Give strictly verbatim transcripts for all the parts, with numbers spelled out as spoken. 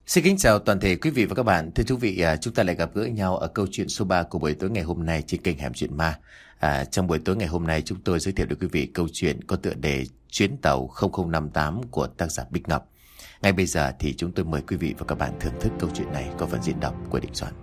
Xin kính chào toàn thể quý vị và các bạn. Thưa quý vị, à, chúng ta lại gặp gỡ nhau ở câu chuyện số ba của buổi tối ngày hôm nay trên kênh Hẻm Chuyện Ma. À, trong buổi tối ngày hôm nay chúng tôi giới thiệu đến quý vị câu chuyện có tựa đề Chuyến tàu không không năm tám của tác giả Bích Ngọc. Ngay bây giờ thì chúng tôi mời quý vị và các bạn thưởng thức câu chuyện này có phần diễn đọc của Đình Soạn.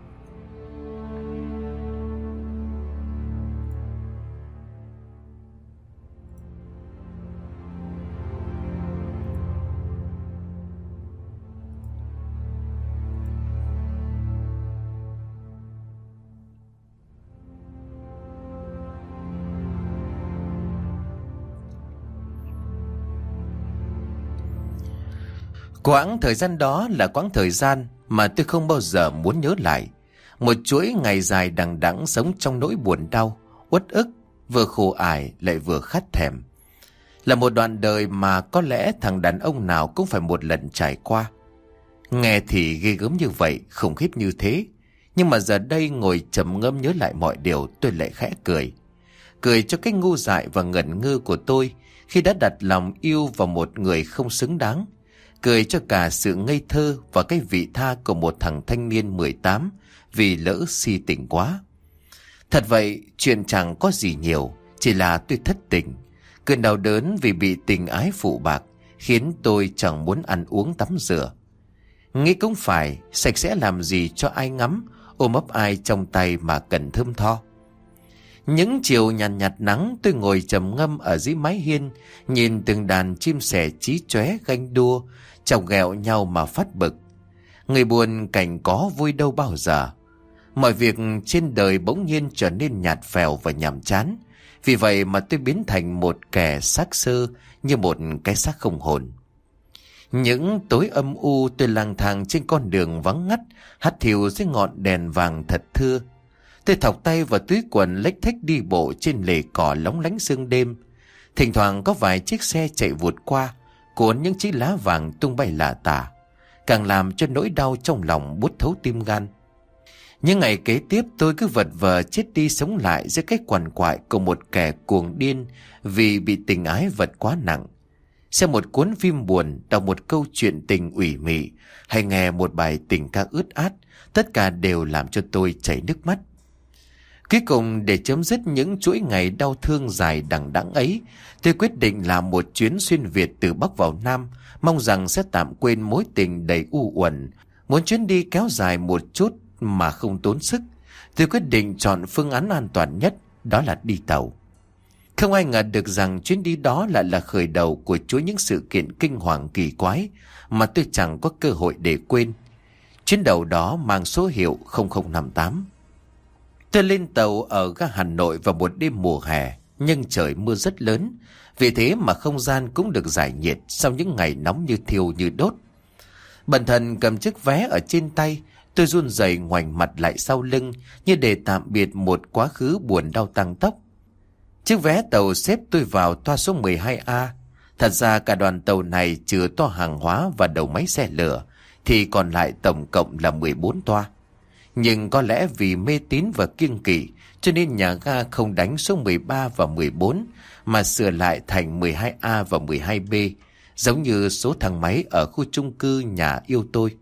Quãng thời gian đó là quãng thời gian mà tôi không bao giờ muốn nhớ lại. Một chuỗi ngày dài đằng đẵng sống trong nỗi buồn đau, uất ức, vừa khổ ải lại vừa khát thèm. Là một đoạn đời mà có lẽ thằng đàn ông nào cũng phải một lần trải qua. Nghe thì ghê gớm như vậy, khủng khiếp như thế. Nhưng mà giờ đây ngồi trầm ngâm nhớ lại mọi điều, tôi lại khẽ cười. Cười cho cái ngu dại và ngẩn ngơ của tôi khi đã đặt lòng yêu vào một người không xứng đáng. Cười cho cả sự ngây thơ và cái vị tha của một thằng thanh niên mười tám vì lỡ si tình quá. Thật vậy, chuyện chẳng có gì nhiều, chỉ là tôi thất tình. Cơn đau đớn vì bị tình ái phụ bạc khiến tôi chẳng muốn ăn uống tắm rửa. Nghĩ cũng phải, sạch sẽ làm gì cho ai ngắm, ôm ấp ai trong tay mà cần thơm tho. Những chiều nhàn nhạt, nhạt nắng, tôi ngồi trầm ngâm ở dưới mái hiên, nhìn từng đàn chim sẻ chí chóe ganh đua, chọc ghẹo nhau mà phát bực. Người buồn cảnh có vui đâu bao giờ. Mọi việc trên đời bỗng nhiên trở nên nhạt phèo và nhàm chán. Vì vậy mà tôi biến thành một kẻ xác xơ, như một cái xác không hồn. Những tối âm u tôi lang thang trên con đường vắng ngắt, hắt hiu dưới ngọn đèn vàng thật thưa. Tôi thọc tay vào túi quần lếch thếch đi bộ trên lề cỏ lóng lánh sương đêm. Thỉnh thoảng có vài chiếc xe chạy vụt qua, cuốn những chiếc lá vàng tung bay lả tả, càng làm cho nỗi đau trong lòng buốt thấu tim gan. Những ngày kế tiếp tôi cứ vật vờ chết đi sống lại giữa cái quằn quại của một kẻ cuồng điên vì bị tình ái vật quá nặng. Xem một cuốn phim buồn, đọc một câu chuyện tình ủy mị, hay nghe một bài tình ca ướt át, tất cả đều làm cho tôi chảy nước mắt. Cuối cùng, để chấm dứt những chuỗi ngày đau thương dài đằng đẵng ấy, tôi quyết định làm một chuyến xuyên Việt từ Bắc vào Nam, mong rằng sẽ tạm quên mối tình đầy u uẩn. Muốn chuyến đi kéo dài một chút mà không tốn sức, tôi quyết định chọn phương án an toàn nhất, đó là đi tàu. Không ai ngờ được rằng chuyến đi đó lại là khởi đầu của chuỗi những sự kiện kinh hoàng kỳ quái mà tôi chẳng có cơ hội để quên. Chuyến đầu đó mang số hiệu không không năm tám. Tôi lên tàu ở ga Hà Nội vào một đêm mùa hè, nhưng trời mưa rất lớn, vì thế mà không gian cũng được giải nhiệt sau những ngày nóng như thiêu như đốt. Bần thần cầm chiếc vé ở trên tay, tôi run rẩy ngoảnh mặt lại sau lưng như để tạm biệt một quá khứ buồn đau tăng tốc. Chiếc vé tàu xếp tôi vào toa số mười hai A. Thật ra cả đoàn tàu này trừ toa hàng hóa và đầu máy xe lửa thì còn lại tổng cộng là mười bốn toa. Nhưng có lẽ vì mê tín và kiêng kỵ cho nên nhà ga không đánh số mười ba và mười bốn mà sửa lại thành mười hai A và mười hai B, giống như số thang máy ở khu chung cư nhà yêu tôi.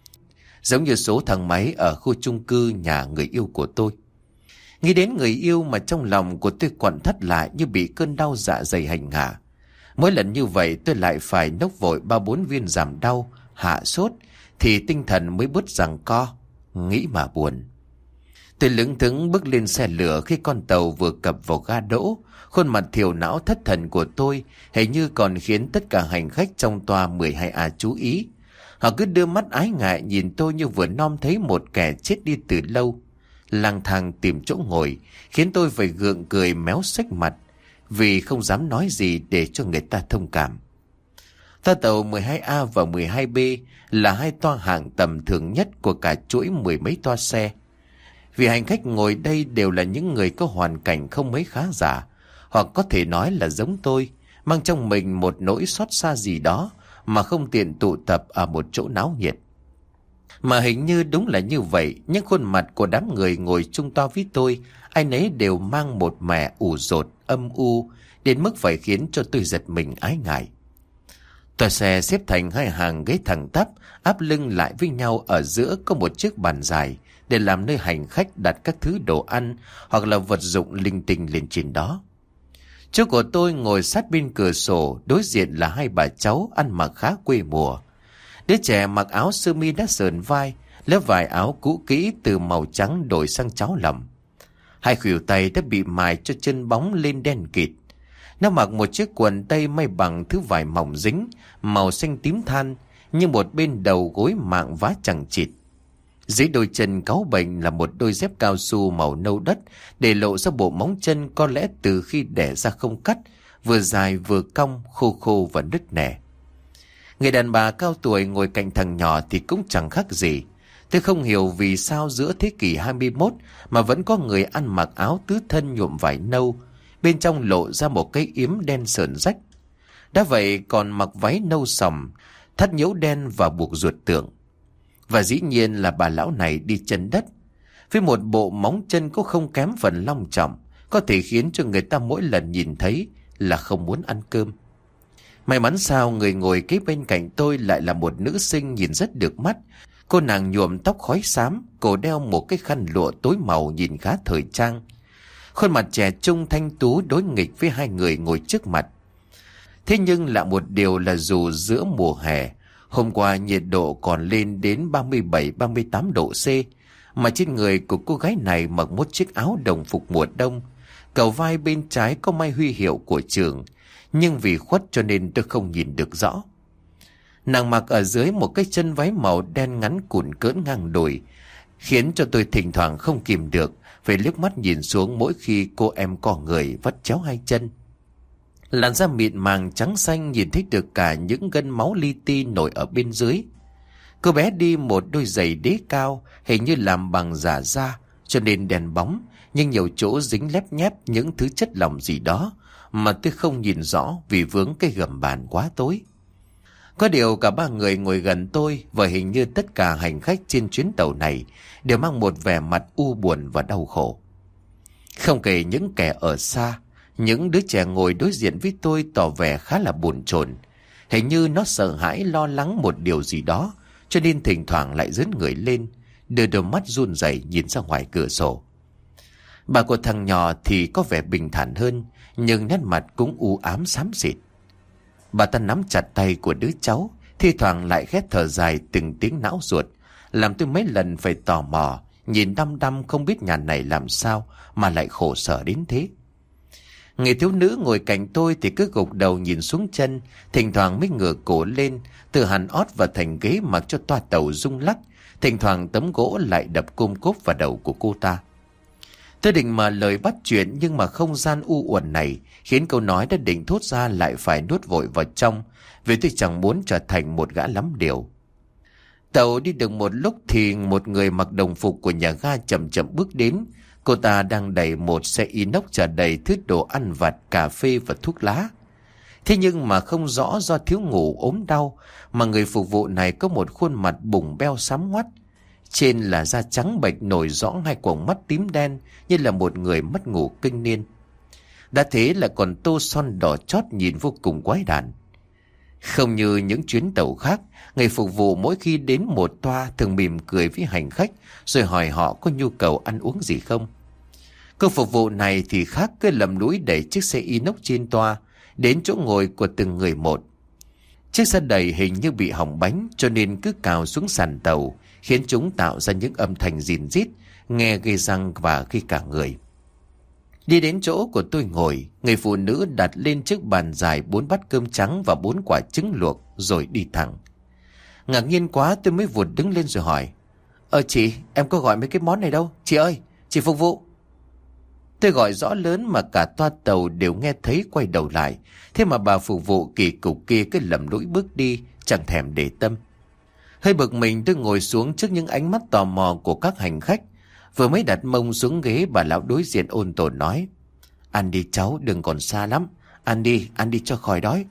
Giống như số thang máy ở khu chung cư nhà người yêu của tôi. Nghĩ đến người yêu mà trong lòng của tôi quặn thắt lại như bị cơn đau dạ dày hành hạ. Mỗi lần như vậy tôi lại phải nốc vội ba bốn viên giảm đau, hạ sốt thì tinh thần mới bớt giằng co. Nghĩ mà buồn. Tôi lững thững bước lên xe lửa khi con tàu vừa cập vào ga đỗ. Khuôn mặt thiểu não thất thần của tôi hình như còn khiến tất cả hành khách trong toa mười hai A chú ý. Họ cứ đưa mắt ái ngại nhìn tôi như vừa nom thấy một kẻ chết đi từ lâu. Lang thang tìm chỗ ngồi khiến tôi phải gượng cười méo xếch mặt vì không dám nói gì để cho người ta thông cảm. Toa tàu mười hai A và mười hai B là hai toa hạng tầm thường nhất của cả chuỗi mười mấy toa xe. Vì hành khách ngồi đây đều là những người có hoàn cảnh không mấy khá giả, hoặc có thể nói là giống tôi, mang trong mình một nỗi xót xa gì đó mà không tiện tụ tập ở một chỗ náo nhiệt. Mà hình như đúng là như vậy, những khuôn mặt của đám người ngồi chung toa với tôi, ai nấy đều mang một mẻ ủ rột, âm u, đến mức phải khiến cho tôi giật mình ái ngại. Toa xe xếp thành hai hàng ghế thẳng tắp, áp lưng lại với nhau, ở giữa có một chiếc bàn dài để làm nơi hành khách đặt các thứ đồ ăn hoặc là vật dụng linh tinh lên trên đó. Chỗ của tôi ngồi sát bên cửa sổ, đối diện là hai bà cháu ăn mặc khá quê mùa. Đứa trẻ mặc áo sơ mi đã sờn vai, lớp vải áo cũ kỹ từ màu trắng đổi sang cháo lầm. Hai khuỷu tay đã bị mài cho chân bóng lên đen kịt. Nó mặc một chiếc quần tây may bằng thứ vải mỏng dính, màu xanh tím than, nhưng một bên đầu gối mạng vá chằng chịt. Dưới đôi chân cáu bệnh là một đôi dép cao su màu nâu đất, để lộ ra bộ móng chân có lẽ từ khi đẻ ra không cắt, vừa dài vừa cong, khô khô và nứt nẻ. Người đàn bà cao tuổi ngồi cạnh thằng nhỏ thì cũng chẳng khác gì. Tôi không hiểu vì sao giữa thế kỷ hai mươi mốt mà vẫn có người ăn mặc áo tứ thân nhuộm vải nâu, bên trong lộ ra một cái yếm đen sờn rách. Đã vậy còn mặc váy nâu sòng, thắt nhũ đen và buộc ruột tượng. Và dĩ nhiên là bà lão này đi chân đất, với một bộ móng chân cũng không kém phần long trọng, có thể khiến cho người ta mỗi lần nhìn thấy là không muốn ăn cơm. May mắn sao người ngồi kế bên cạnh tôi lại là một nữ sinh nhìn rất được mắt. Cô nàng nhuộm tóc khói xám, cổ đeo một cái khăn lụa tối màu nhìn khá thời trang. Khuôn mặt trẻ trung thanh tú đối nghịch với hai người ngồi trước mặt. Thế nhưng lạ một điều là dù giữa mùa hè, hôm qua nhiệt độ còn lên đến ba mươi bảy ba mươi tám độ C, mà trên người của cô gái này mặc một chiếc áo đồng phục mùa đông. Cầu vai bên trái có may huy hiệu của trường, nhưng vì khuất cho nên tôi không nhìn được rõ. Nàng mặc ở dưới một cái chân váy màu đen ngắn cùn cỡn ngang đùi, khiến cho tôi thỉnh thoảng không kìm được phải liếc mắt nhìn xuống mỗi khi cô em co người vắt chéo hai chân. Làn da mịn màng trắng xanh, nhìn thấy được cả những gân máu li ti nổi ở bên dưới. Cô bé đi một đôi giày đế cao, hình như làm bằng giả da, cho nên đèn bóng, nhưng nhiều chỗ dính lép nhép những thứ chất lỏng gì đó mà tôi không nhìn rõ vì vướng cái gầm bàn quá tối. Có điều cả ba người ngồi gần tôi, và hình như tất cả hành khách trên chuyến tàu này đều mang một vẻ mặt u buồn và đau khổ. Không kể những kẻ ở xa, những đứa trẻ ngồi đối diện với tôi tỏ vẻ khá là bồn chồn. Hình như nó sợ hãi lo lắng một điều gì đó, cho nên thỉnh thoảng lại dướn người lên, đưa đôi mắt run rẩy nhìn ra ngoài cửa sổ. Bà của thằng nhỏ thì có vẻ bình thản hơn, nhưng nét mặt cũng u ám xám xịt. Bà ta nắm chặt tay của đứa cháu, thi thoảng lại khét thở dài từng tiếng não ruột, làm tôi mấy lần phải tò mò, nhìn đăm đăm không biết nhà này làm sao mà lại khổ sở đến thế. Người thiếu nữ ngồi cạnh tôi thì cứ gục đầu nhìn xuống chân, thỉnh thoảng mới ngửa cổ lên, từ hàn ót và thành ghế mặc cho toa tàu rung lắc, thỉnh thoảng tấm gỗ lại đập côm cốp vào đầu của cô ta. Tôi định mở lời bắt chuyện, nhưng mà không gian u uẩn này khiến câu nói đã định thốt ra lại phải nuốt vội vào trong, vì tôi chẳng muốn trở thành một gã lắm điều. Tàu đi được một lúc thì một người mặc đồng phục của nhà ga chậm chậm bước đến. Cô ta đang đẩy một xe inox chở đầy thứ đồ ăn vặt, cà phê và thuốc lá. Thế nhưng mà không rõ do thiếu ngủ ốm đau mà người phục vụ này có một khuôn mặt bùng beo xám ngoắt. Trên là da trắng bệch nổi rõ hai quầng mắt tím đen như là một người mất ngủ kinh niên. Đã thế là còn tô son đỏ chót nhìn vô cùng quái đản. Không như những chuyến tàu khác, người phục vụ mỗi khi đến một toa thường mỉm cười với hành khách rồi hỏi họ có nhu cầu ăn uống gì không. Cô phục vụ này thì khác, cứ lầm lũi đẩy chiếc xe inox trên toa đến chỗ ngồi của từng người một. Chiếc xe đẩy hình như bị hỏng bánh cho nên cứ cào xuống sàn tàu, khiến chúng tạo ra những âm thanh rìn rít, nghe gây răng và gây cả người. Đi đến chỗ của tôi ngồi, người phụ nữ đặt lên chiếc bàn dài bốn bát cơm trắng và bốn quả trứng luộc rồi đi thẳng. Ngạc nhiên quá tôi mới vụt đứng lên rồi hỏi: Ờ chị, em có gọi mấy cái món này đâu? Chị ơi, chị phục vụ. Tôi gọi rõ lớn mà cả toa tàu đều nghe thấy, quay đầu lại. Thế mà bà phục vụ kỳ cục kia cứ lầm lũi bước đi, chẳng thèm để tâm. Hơi bực mình tôi ngồi xuống trước những ánh mắt tò mò của các hành khách. Vừa mới đặt mông xuống ghế, bà lão đối diện ôn tồn nói: Ăn đi cháu, đừng còn xa lắm. Ăn đi, ăn đi cho khỏi đói.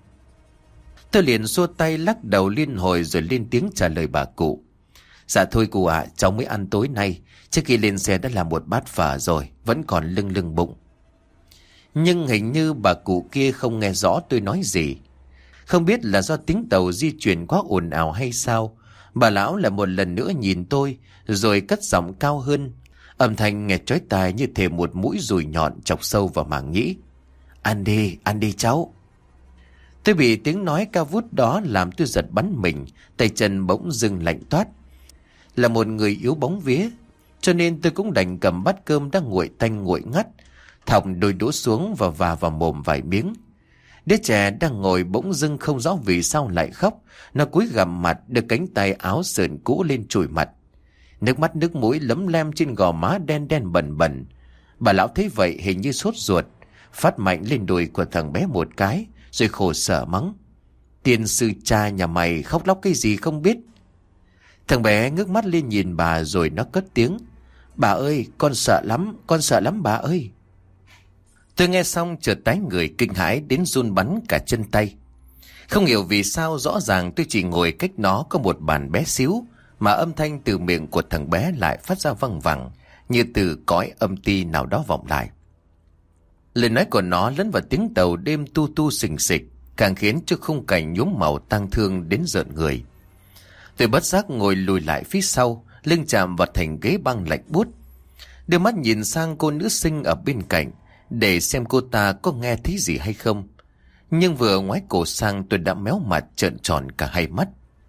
Tôi liền xua tay lắc đầu liên hồi rồi lên tiếng trả lời bà cụ: Dạ thôi cụ ạ, à, cháu mới ăn tối nay. Trước khi lên xe đã làm một bát phở rồi, vẫn còn lưng lưng bụng. Nhưng hình như bà cụ kia không nghe rõ tôi nói gì. Không biết là do tiếng tàu di chuyển quá ồn ào hay sao, bà lão lại một lần nữa nhìn tôi, rồi cất giọng cao hơn. Âm thanh nghe chói tai như thể một mũi dùi nhọn chọc sâu vào màng nhĩ. Ăn đi, ăn đi cháu. Tôi bị tiếng nói cao vút đó làm tôi giật bắn mình, tay chân bỗng dưng lạnh toát. Là một người yếu bóng vía, cho nên tôi cũng đành cầm bát cơm đang nguội tanh nguội ngắt, thòng đôi đũa xuống và và vào mồm vài miếng. Đứa trẻ đang ngồi bỗng dưng không rõ vì sao lại khóc. Nó cúi gằm mặt, đưa cánh tay áo sờn cũ lên chùi mặt. Nước mắt nước mũi lấm lem trên gò má đen đen bẩn bẩn. Bà lão thấy vậy hình như sốt ruột, phát mạnh lên đùi của thằng bé một cái, rồi khổ sở mắng. Tiên sư cha nhà mày khóc lóc cái gì không biết. Thằng bé ngước mắt lên nhìn bà rồi nó cất tiếng. Bà ơi, con sợ lắm, con sợ lắm bà ơi. Tôi nghe xong chợt tái người kinh hãi đến run bắn cả chân tay. Không hiểu vì sao rõ ràng tôi chỉ ngồi cách nó có một bàn bé xíu, mà âm thanh từ miệng của thằng bé lại phát ra văng vẳng, như từ cõi âm ti nào đó vọng lại. Lời nói của nó lẫn vào tiếng tàu đêm tu tu xình xịch, càng khiến cho khung cảnh nhuốm màu tang thương đến rợn người. Tôi bất giác ngồi lùi lại phía sau, lưng chạm vào thành ghế băng lạnh buốt, đưa mắt nhìn sang cô nữ sinh ở bên cạnh để xem cô ta có nghe thấy gì hay không. Nhưng vừa ngoái cổ sang tôi đã méo mặt trợn tròn cả hai mắt,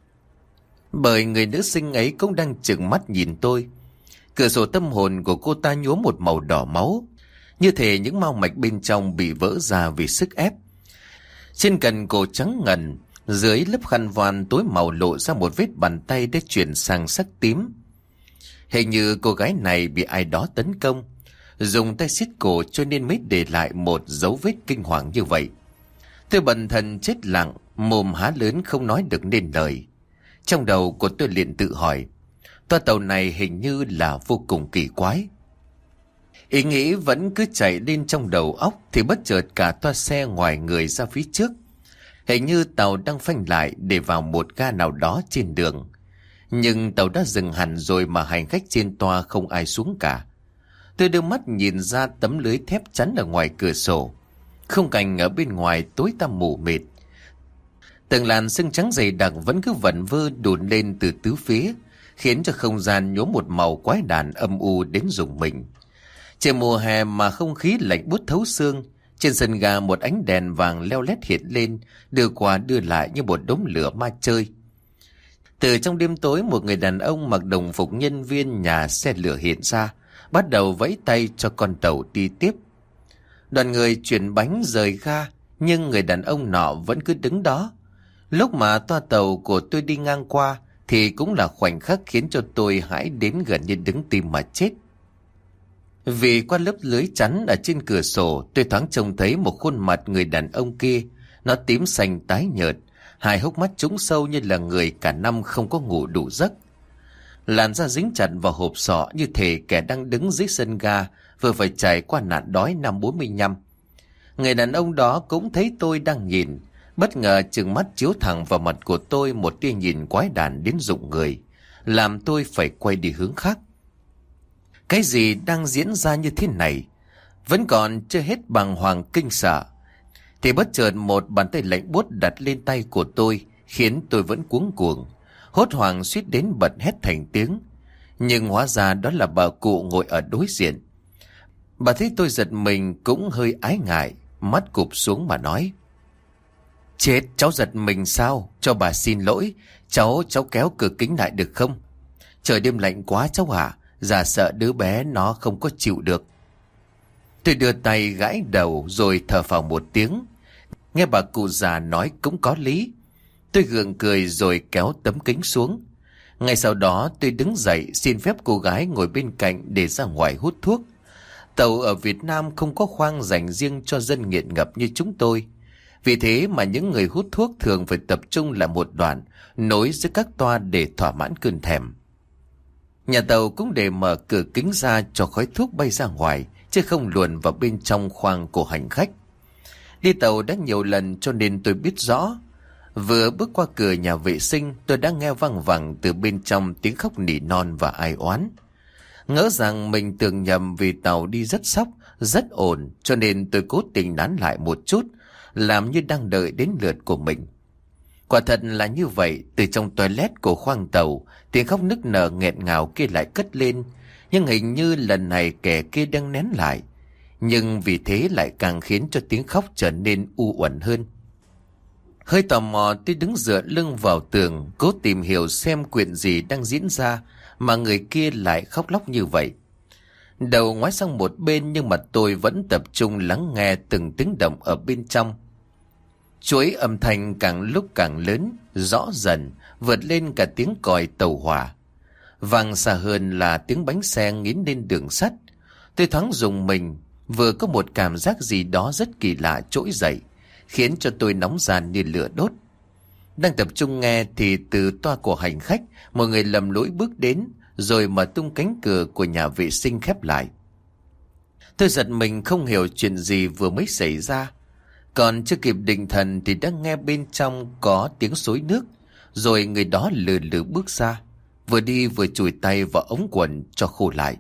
bởi người nữ sinh ấy cũng đang trừng mắt nhìn tôi. Cửa sổ tâm hồn của cô ta nhuốm một màu đỏ máu, như thể những mao mạch bên trong bị vỡ ra vì sức ép. Trên cần cổ trắng ngần, dưới lớp khăn voan tối màu lộ ra một vết bàn tay đã chuyển sang sắc tím. Hình như cô gái này bị ai đó tấn công, dùng tay siết cổ cho nên mới để lại một dấu vết kinh hoàng như vậy. Tôi bần thần chết lặng, mồm há lớn không nói được nên lời. Trong đầu của tôi liền tự hỏi, toa tàu này hình như là vô cùng kỳ quái. Ý nghĩ vẫn cứ chạy lên trong đầu óc thì bất chợt cả toa xe ngoài người ra phía trước. Hình như tàu đang phanh lại để vào một ga nào đó trên đường. Nhưng tàu đã dừng hẳn rồi mà hành khách trên toa không ai xuống cả. Tôi đưa mắt nhìn ra tấm lưới thép chắn ở ngoài cửa sổ. Khung cảnh ở bên ngoài tối tăm mù mịt. Từng làn sương trắng dày đặc vẫn cứ vẩn vơ đùn lên từ tứ phía, khiến cho không gian nhuốm một màu quái đản âm u đến rùng mình. Trời mùa hè mà không khí lạnh buốt thấu xương. Trên sân ga một ánh đèn vàng leo lét hiện lên, đưa qua đưa lại như một đống lửa ma chơi. Từ trong đêm tối, một người đàn ông mặc đồng phục nhân viên nhà xe lửa hiện ra, bắt đầu vẫy tay cho con tàu đi tiếp. Đoàn người chuyển bánh rời ga, nhưng người đàn ông nọ vẫn cứ đứng đó. Lúc mà toa tàu của tôi đi ngang qua thì cũng là khoảnh khắc khiến cho tôi hãi đến gần như đứng tim mà chết. Vì qua lớp lưới chắn ở trên cửa sổ, tôi thoáng trông thấy một khuôn mặt người đàn ông kia. Nó tím xanh tái nhợt, hai hốc mắt trũng sâu như là người cả năm không có ngủ đủ giấc. Làn da dính chặt vào hộp sọ như thể kẻ đang đứng dưới sân ga vừa phải trải qua nạn đói năm bốn mươi lăm. Người đàn ông đó cũng thấy tôi đang nhìn, bất ngờ trừng mắt chiếu thẳng vào mặt của tôi một tia nhìn quái đản đến rụng người, làm tôi phải quay đi hướng khác. Cái gì đang diễn ra như thế này? Vẫn còn chưa hết bàng hoàng kinh sợ, thì bất chợt một bàn tay lạnh buốt đặt lên tay của tôi, khiến tôi vẫn cuống cuồng, hốt hoảng suýt đến bật hét thành tiếng. Nhưng hóa ra đó là bà cụ ngồi ở đối diện. Bà thấy tôi giật mình cũng hơi ái ngại, mắt cụp xuống mà nói: Chết, cháu giật mình sao? Cho bà xin lỗi, cháu cháu kéo cửa kính lại được không? Trời đêm lạnh quá cháu ạ, già sợ đứa bé nó không có chịu được. Tôi đưa tay gãi đầu rồi thở phào một tiếng. Nghe bà cụ già nói cũng có lý. Tôi gượng cười rồi kéo tấm kính xuống. Ngay sau đó tôi đứng dậy xin phép cô gái ngồi bên cạnh để ra ngoài hút thuốc. Tàu ở Việt Nam không có khoang dành riêng cho dân nghiện ngập như chúng tôi. Vì thế mà những người hút thuốc thường phải tập trung lại một đoạn, nối giữa các toa để thỏa mãn cơn thèm. Nhà tàu cũng để mở cửa kính ra cho khói thuốc bay ra ngoài, chứ không luồn vào bên trong khoang của hành khách. Đi tàu đã nhiều lần cho nên tôi biết rõ. Vừa bước qua cửa nhà vệ sinh, tôi đã nghe văng vẳng từ bên trong tiếng khóc nỉ non và ai oán. Ngỡ rằng mình tưởng nhầm vì tàu đi rất sóc, rất ổn, cho nên tôi cố tình nán lại một chút, làm như đang đợi đến lượt của mình. Quả thật là như vậy. Từ trong toilet của khoang tàu, tiếng khóc nức nở nghẹn ngào kia lại cất lên. Nhưng hình như lần này kẻ kia đang nén lại. Nhưng vì thế lại càng khiến cho tiếng khóc trở nên u uẩn hơn. Hơi tò mò, tôi đứng dựa lưng vào tường, cố tìm hiểu xem chuyện gì đang diễn ra mà người kia lại khóc lóc như vậy. Đầu ngoái sang một bên nhưng mà tôi vẫn tập trung lắng nghe từng tiếng động ở bên trong. Chuỗi âm thanh càng lúc càng lớn, rõ dần, vượt lên cả tiếng còi tàu hỏa. Vang xa hơn là tiếng bánh xe nghiến lên đường sắt. Tôi thoáng rùng mình, vừa có một cảm giác gì đó rất kỳ lạ trỗi dậy, khiến cho tôi nóng ran như lửa đốt. Đang tập trung nghe thì từ toa của hành khách, một người lầm lũi bước đến, rồi mở tung cánh cửa của nhà vệ sinh khép lại. Tôi giật mình không hiểu chuyện gì vừa mới xảy ra. Còn chưa kịp định thần thì đã nghe bên trong có tiếng xối nước, rồi người đó lừ lừ bước ra, vừa đi vừa chùi tay vào ống quần cho khô lại.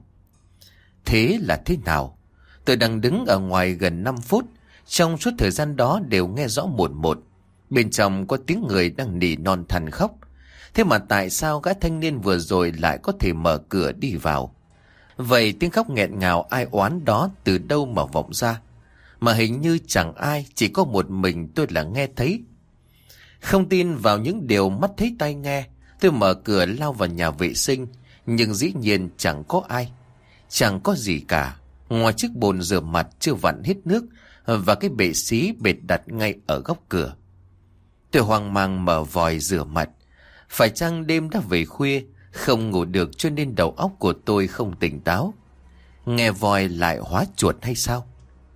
Thế là thế nào? Tôi đang đứng ở ngoài gần năm phút, trong suốt thời gian đó đều nghe rõ một một. Bên trong có tiếng người đang nỉ non than khóc. Thế mà tại sao gã thanh niên vừa rồi lại có thể mở cửa đi vào? Vậy tiếng khóc nghẹn ngào ai oán đó từ đâu mà vọng ra? Mà hình như chẳng ai, chỉ có một mình tôi là nghe thấy. Không tin vào những điều mắt thấy tai nghe, tôi mở cửa lao vào nhà vệ sinh, nhưng dĩ nhiên chẳng có ai. Chẳng có gì cả, ngoài chiếc bồn rửa mặt chưa vặn hết nước và cái bệ xí bệt đặt ngay ở góc cửa. Tôi hoang mang mở vòi rửa mặt. Phải chăng đêm đã về khuya, không ngủ được cho nên đầu óc của tôi không tỉnh táo? Nghe vòi lại hóa chuột hay sao?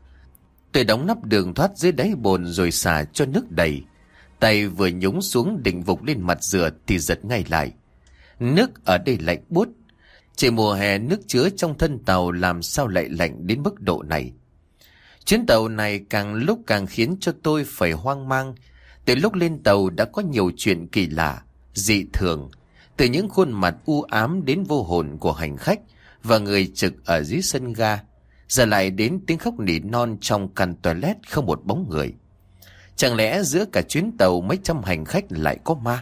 Tôi đóng nắp đường thoát dưới đáy bồn rồi xả cho nước đầy. Tay vừa nhúng xuống định vục lên mặt rửa thì giật ngay lại. Nước ở đây lạnh buốt. Trời mùa hè nước chứa trong thân tàu làm sao lại lạnh đến mức độ này? Chuyến tàu này càng lúc càng khiến cho tôi phải hoang mang. Từ lúc lên tàu đã có nhiều chuyện kỳ lạ, dị thường, từ những khuôn mặt u ám đến vô hồn của hành khách và người trực ở dưới sân ga, giờ lại đến tiếng khóc nỉ non trong căn toilet không một bóng người. Chẳng lẽ giữa cả chuyến tàu mấy trăm hành khách lại có ma?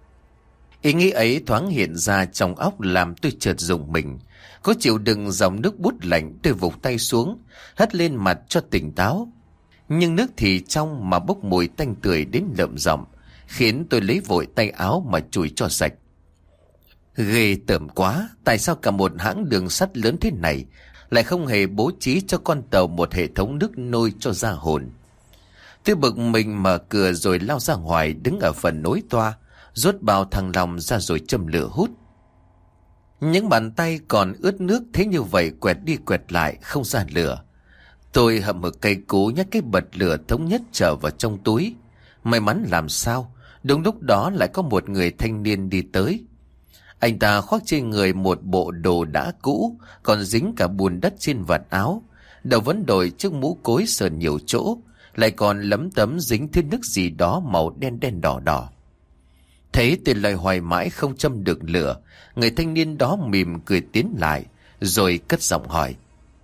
Ý nghĩ ấy thoáng hiện ra trong óc làm tôi chợt rùng mình. Có chịu đựng dòng nước bút lạnh, tôi vụt tay xuống, hất lên mặt cho tỉnh táo. Nhưng nước thì trong mà bốc mùi tanh tưởi đến lợm giọng, khiến tôi lấy vội tay áo mà chùi cho sạch. Ghê tởm quá, tại sao cả một hãng đường sắt lớn thế này lại không hề bố trí cho con tàu một hệ thống nước nôi cho ra hồn? Tôi bực mình mở cửa rồi lao ra ngoài, đứng ở phần nối toa, rút bao thăng lòng ra rồi châm lửa hút. Những bàn tay còn ướt nước thế như vậy quẹt đi quẹt lại không ra lửa. Tôi hậm hực cây cú nhắc cái bật lửa thống nhất trở vào trong túi. May mắn làm sao, đúng lúc đó lại có một người thanh niên đi tới. Anh ta khoác trên người một bộ đồ đã cũ, còn dính cả bùn đất trên vạt áo. Đầu vẫn đội chiếc mũ cối sờn nhiều chỗ, lại còn lấm tấm dính thêm nước gì đó màu đen đen đỏ đỏ. Thấy tôi lời hoài mãi không châm được lửa, người thanh niên đó mỉm cười tiến lại, rồi cất giọng hỏi.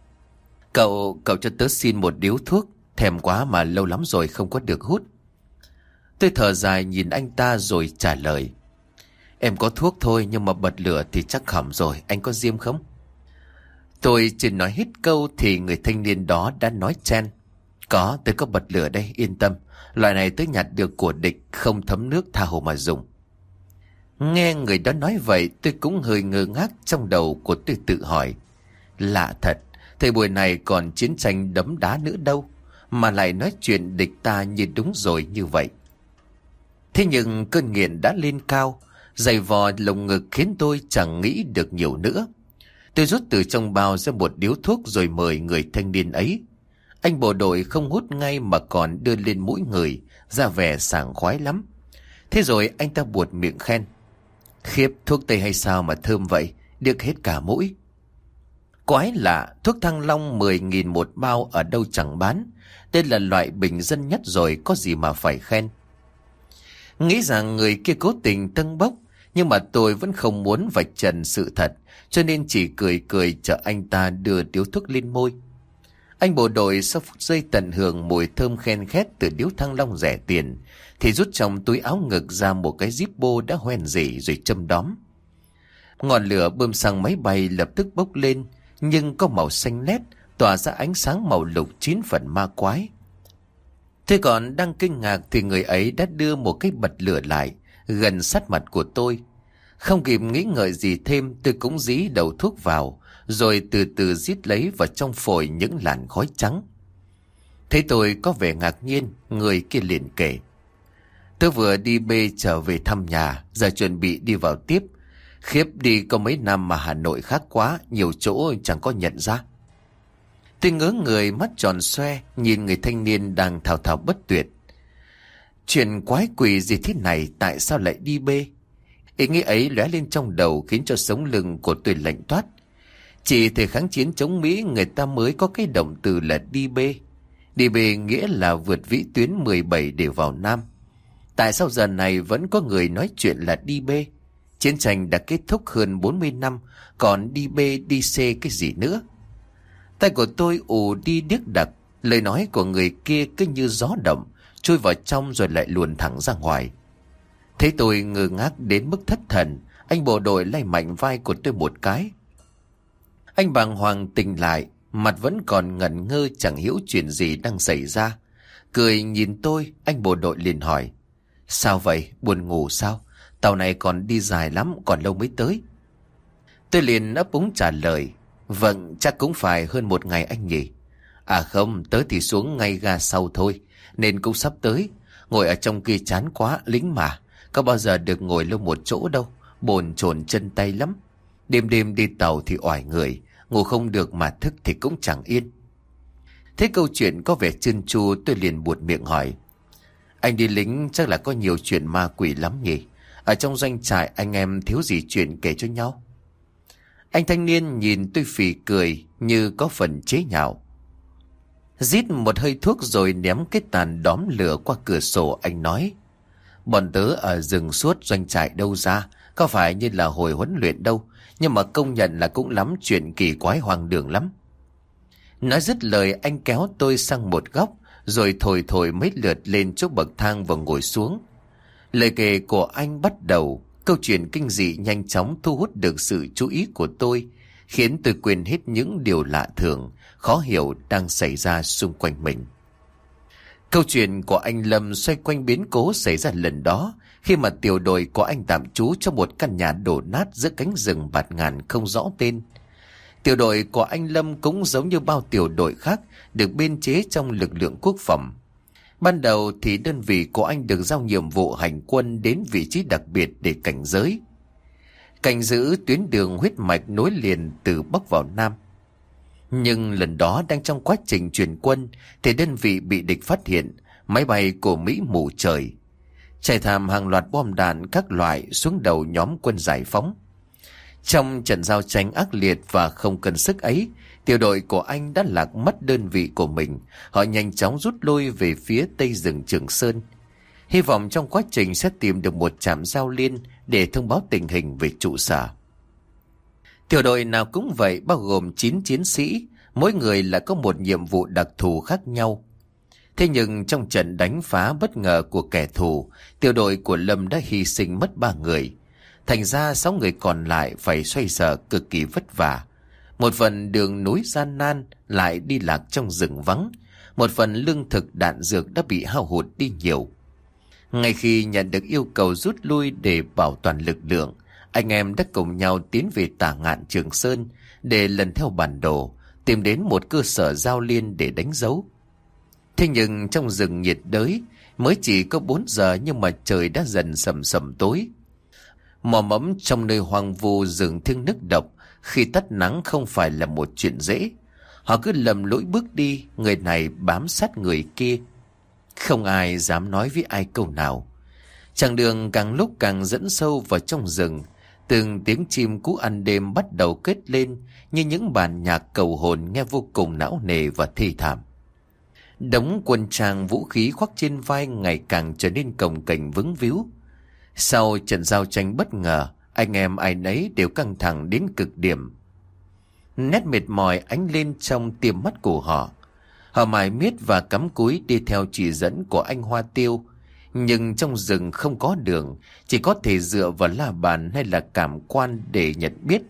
Cậu, cậu cho tớ xin một điếu thuốc, thèm quá mà lâu lắm rồi không có được hút. Tôi thở dài nhìn anh ta rồi trả lời. Em có thuốc thôi nhưng mà bật lửa thì chắc hỏng rồi, anh có diêm không? Tôi chỉ nói hết câu thì người thanh niên đó đã nói chen. Có, tôi có bật lửa đây, yên tâm. Loại này tôi nhặt được của địch, không thấm nước tha hồ mà dùng. Nghe người đó nói vậy tôi cũng hơi ngơ ngác, trong đầu của tôi tự hỏi. Lạ thật, thời buổi này còn chiến tranh đấm đá nữa đâu, mà lại nói chuyện địch ta như đúng rồi như vậy. Thế nhưng cơn nghiện đã lên cao, dày vò lồng ngực khiến tôi chẳng nghĩ được nhiều nữa. Tôi rút từ trong bao ra một điếu thuốc rồi mời người thanh niên ấy. Anh bộ đội không hút ngay mà còn đưa lên mũi người, ra vẻ sảng khoái lắm. Thế rồi anh ta buột miệng khen. Khiếp, thuốc tây hay sao mà thơm vậy, được hết cả mũi. Quái lạ, thuốc Thăng Long mười nghìn một bao ở đâu chẳng bán. Đây là loại bình dân nhất rồi, có gì mà phải khen. Nghĩ rằng người kia cố tình tâng bốc, nhưng mà tôi vẫn không muốn vạch trần sự thật, cho nên chỉ cười cười chờ anh ta đưa điếu thuốc lên môi. Anh bộ đội sau phút giây tận hưởng mùi thơm khen khét từ điếu thăng long rẻ tiền thì rút trong túi áo ngực ra một cái Zippo đã hoen rỉ rồi châm đóm. Ngọn lửa bơm sang máy bay lập tức bốc lên, nhưng có màu xanh lét, tỏa ra ánh sáng màu lục chín phần ma quái. Thế còn đang kinh ngạc thì người ấy đã đưa một cái bật lửa lại gần sát mặt của tôi. Không kịp nghĩ ngợi gì thêm, tôi cũng dí đầu thuốc vào, rồi từ từ rít lấy vào trong phổi những làn khói trắng. Thấy tôi có vẻ ngạc nhiên, người kia liền kể: tôi vừa đi bê trở về thăm nhà, giờ chuẩn bị đi vào tiếp. Khiếp đi có mấy năm mà Hà Nội khác quá, nhiều chỗ chẳng có nhận ra. Tôi ngớ người, mắt tròn xoe, nhìn người thanh niên đang thao thao bất tuyệt. Chuyện quái quỷ gì thế này, tại sao lại đi bê? Ý nghĩ ấy lóe lên trong đầu khiến cho sống lưng của tôi lạnh toát. Chỉ thời kháng chiến chống Mỹ người ta mới có cái động từ là đi bê. Đi bê nghĩa là vượt vĩ tuyến mười bảy để vào Nam. Tại sao giờ này vẫn có người nói chuyện là đi bê? Chiến tranh đã kết thúc hơn bốn mươi năm, còn đi bê đi C cái gì nữa? Tay của tôi ù đi điếc đặc, lời nói của người kia cứ như gió động, trôi vào trong rồi lại luồn thẳng ra ngoài. Thấy tôi ngơ ngác đến mức thất thần, anh bộ đội lay mạnh vai của tôi một cái. Anh bàng hoàng tỉnh lại, mặt vẫn còn ngẩn ngơ chẳng hiểu chuyện gì đang xảy ra. Cười nhìn tôi, anh bộ đội liền hỏi: sao vậy, buồn ngủ sao? Tàu này còn đi dài lắm, còn lâu mới tới. Tôi liền ấp úng trả lời: vâng, chắc cũng phải hơn một ngày anh nhỉ. À không, tớ thì xuống ngay ga sau thôi, nên cũng sắp tới. Ngồi ở trong kia chán quá, lính mà, có bao giờ được ngồi lâu một chỗ đâu, bồn chồn chân tay lắm. Đêm đêm đi tàu thì oải người, ngủ không được mà thức thì cũng chẳng yên. Thế câu chuyện có vẻ trơn tru, tôi liền buột miệng hỏi: anh đi lính chắc là có nhiều chuyện ma quỷ lắm nhỉ? Ở trong doanh trại anh em thiếu gì chuyện kể cho nhau? Anh thanh niên nhìn tôi phì cười như có phần chế nhạo. Rít một hơi thuốc rồi ném cái tàn đóm lửa qua cửa sổ, anh nói: bọn tớ ở rừng suốt, doanh trại đâu ra, có phải như là hồi huấn luyện đâu, nhưng mà công nhận là cũng lắm chuyện kỳ quái hoang đường lắm. Nói dứt lời anh kéo tôi sang một góc, rồi thổi thổi mấy lượt lên chỗ bậc thang và ngồi xuống. Lời kể của anh bắt đầu, câu chuyện kinh dị nhanh chóng thu hút được sự chú ý của tôi, khiến tôi quên hết những điều lạ thường, khó hiểu đang xảy ra xung quanh mình. Câu chuyện của anh Lâm xoay quanh biến cố xảy ra lần đó, khi mà tiểu đội của anh tạm trú trong một căn nhà đổ nát giữa cánh rừng bạt ngàn không rõ tên. Tiểu đội của anh Lâm cũng giống như bao tiểu đội khác, được biên chế trong lực lượng quốc phòng. Ban đầu thì đơn vị của anh được giao nhiệm vụ hành quân đến vị trí đặc biệt để cảnh giới, cảnh giữ tuyến đường huyết mạch nối liền từ Bắc vào Nam. Nhưng lần đó đang trong quá trình chuyển quân thì đơn vị bị địch phát hiện, máy bay của Mỹ mù trời, trải thảm hàng loạt bom đạn các loại xuống đầu nhóm quân giải phóng. Trong trận giao tranh ác liệt và không cần sức ấy, tiểu đội của anh đã lạc mất đơn vị của mình. Họ nhanh chóng rút lui về phía tây rừng Trường Sơn, hy vọng trong quá trình sẽ tìm được một trạm giao liên để thông báo tình hình về trụ sở. Tiểu đội nào cũng vậy, bao gồm chín chiến sĩ, mỗi người là có một nhiệm vụ đặc thù khác nhau. Thế nhưng trong trận đánh phá bất ngờ của kẻ thù, tiểu đội của Lâm đã hy sinh mất ba người. Thành ra sáu người còn lại phải xoay sở cực kỳ vất vả. Một phần đường núi gian nan lại đi lạc trong rừng vắng, một phần lương thực đạn dược đã bị hao hụt đi nhiều. Ngay khi nhận được yêu cầu rút lui để bảo toàn lực lượng, anh em đã cùng nhau tiến về tả ngạn Trường Sơn để lần theo bản đồ, tìm đến một cơ sở giao liên để đánh dấu. Thế nhưng trong rừng nhiệt đới, mới chỉ có bốn giờ nhưng mà trời đã dần sầm sầm tối. Mò mẫm trong nơi hoang vu rừng thiêng nước độc, khi tắt nắng không phải là một chuyện dễ. Họ cứ lầm lỗi bước đi, người này bám sát người kia. Không ai dám nói với ai câu nào. Chặng đường càng lúc càng dẫn sâu vào trong rừng. Từng tiếng chim cú ăn đêm bắt đầu kết lên như những bản nhạc cầu hồn nghe vô cùng não nề và thê thảm. Đống quân trang vũ khí khoác trên vai ngày càng trở nên cồng kềnh vướng víu. Sau trận giao tranh bất ngờ, anh em ai nấy đều căng thẳng đến cực điểm. Nét mệt mỏi ánh lên trong tiềm mắt của họ. Họ mải miết và cắm cúi đi theo chỉ dẫn của anh Hoa Tiêu. Nhưng trong rừng không có đường, chỉ có thể dựa vào la bàn hay là cảm quan để nhận biết.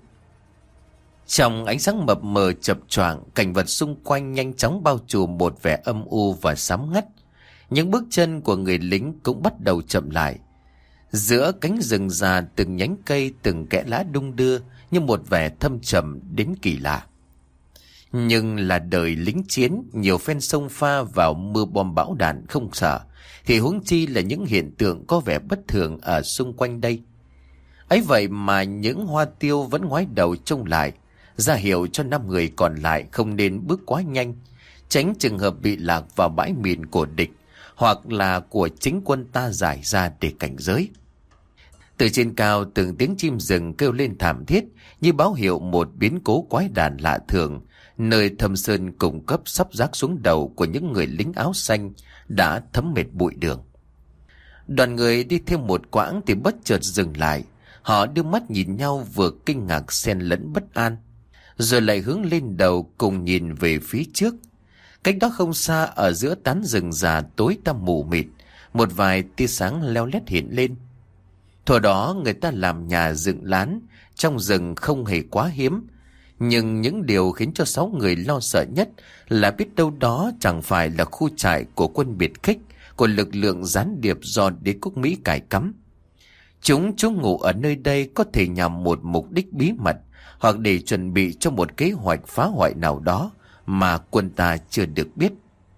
Trong ánh sáng mập mờ chập choạng, cảnh vật xung quanh nhanh chóng bao trùm một vẻ âm u và sám ngắt. Những bước chân của người lính cũng bắt đầu chậm lại. Giữa cánh rừng già, từng nhánh cây, từng kẽ lá đung đưa như một vẻ thâm trầm đến kỳ lạ. Nhưng là đời lính chiến, nhiều phen xông pha vào mưa bom bão đạn không sợ, thì huống chi là những hiện tượng có vẻ bất thường ở xung quanh đây. Ấy vậy mà những Hoa Tiêu vẫn ngoái đầu trông lại, ra hiệu cho năm người còn lại không nên bước quá nhanh, tránh trường hợp bị lạc vào bãi mìn của địch hoặc là của chính quân ta giải ra để cảnh giới. Từ trên cao, từng tiếng chim rừng kêu lên thảm thiết như báo hiệu một biến cố quái đản lạ thường, nơi thâm sơn cung cấp sắp rác xuống đầu của những người lính áo xanh đã thấm mệt bụi đường. Đoàn người đi thêm một quãng thì bất chợt dừng lại. Họ đưa mắt nhìn nhau, vừa kinh ngạc xen lẫn bất an, rồi lại hướng lên đầu cùng nhìn về phía trước. Cách đó không xa, ở giữa tán rừng già tối tăm mù mịt, một vài tia sáng leo lét hiện lên. Thuở đó người ta làm nhà dựng lán trong rừng không hề quá hiếm, nhưng những điều khiến cho sáu người lo sợ nhất là biết đâu đó chẳng phải là khu trại của quân biệt kích, của lực lượng gián điệp do đế quốc Mỹ cài cắm. Chúng trú ngụ ở nơi đây có thể nhằm một mục đích bí mật, hoặc để chuẩn bị cho một kế hoạch phá hoại nào đó mà quân ta chưa được biết.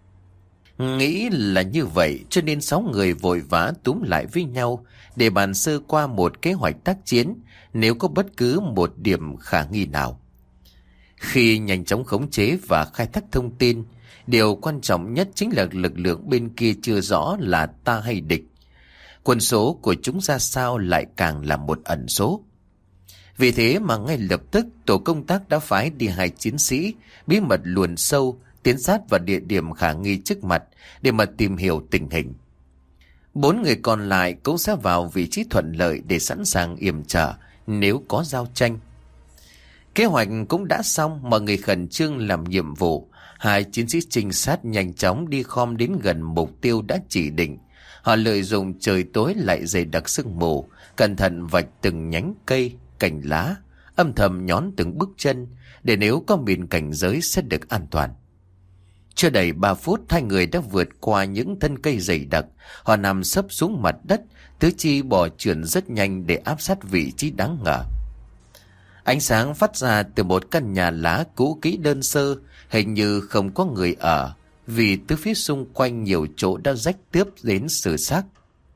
Nghĩ là như vậy cho nên sáu người vội vã túm lại với nhau để bàn sơ qua một kế hoạch tác chiến nếu có bất cứ một điểm khả nghi nào. Khi nhanh chóng khống chế và khai thác thông tin, điều quan trọng nhất chính là lực lượng bên kia chưa rõ là ta hay địch. Quân số của chúng ra sao lại càng là một ẩn số. Vì thế mà ngay lập tức tổ công tác đã phái đi hai chiến sĩ bí mật luồn sâu, tiến sát vào địa điểm khả nghi trước mặt để mà tìm hiểu tình hình. Bốn người còn lại cũng sẽ vào vị trí thuận lợi để sẵn sàng yểm trợ nếu có giao tranh. Kế hoạch cũng đã xong, mọi người khẩn trương làm nhiệm vụ. Hai chiến sĩ trinh sát nhanh chóng đi khom đến gần mục tiêu đã chỉ định. Họ lợi dụng trời tối lại dày đặc sương mù, cẩn thận vạch từng nhánh cây, cành lá, âm thầm nhón từng bước chân để nếu có mìn cảnh giới sẽ được an toàn. Chưa đầy ba phút, hai người đã vượt qua những thân cây dày đặc. Họ nằm sấp xuống mặt đất, tứ chi bò trườn rất nhanh để áp sát vị trí đáng ngờ. Ánh sáng phát ra từ một căn nhà lá cũ kỹ đơn sơ, hình như không có người ở, vì từ phía xung quanh nhiều chỗ đã rách tướp đến sơ xác.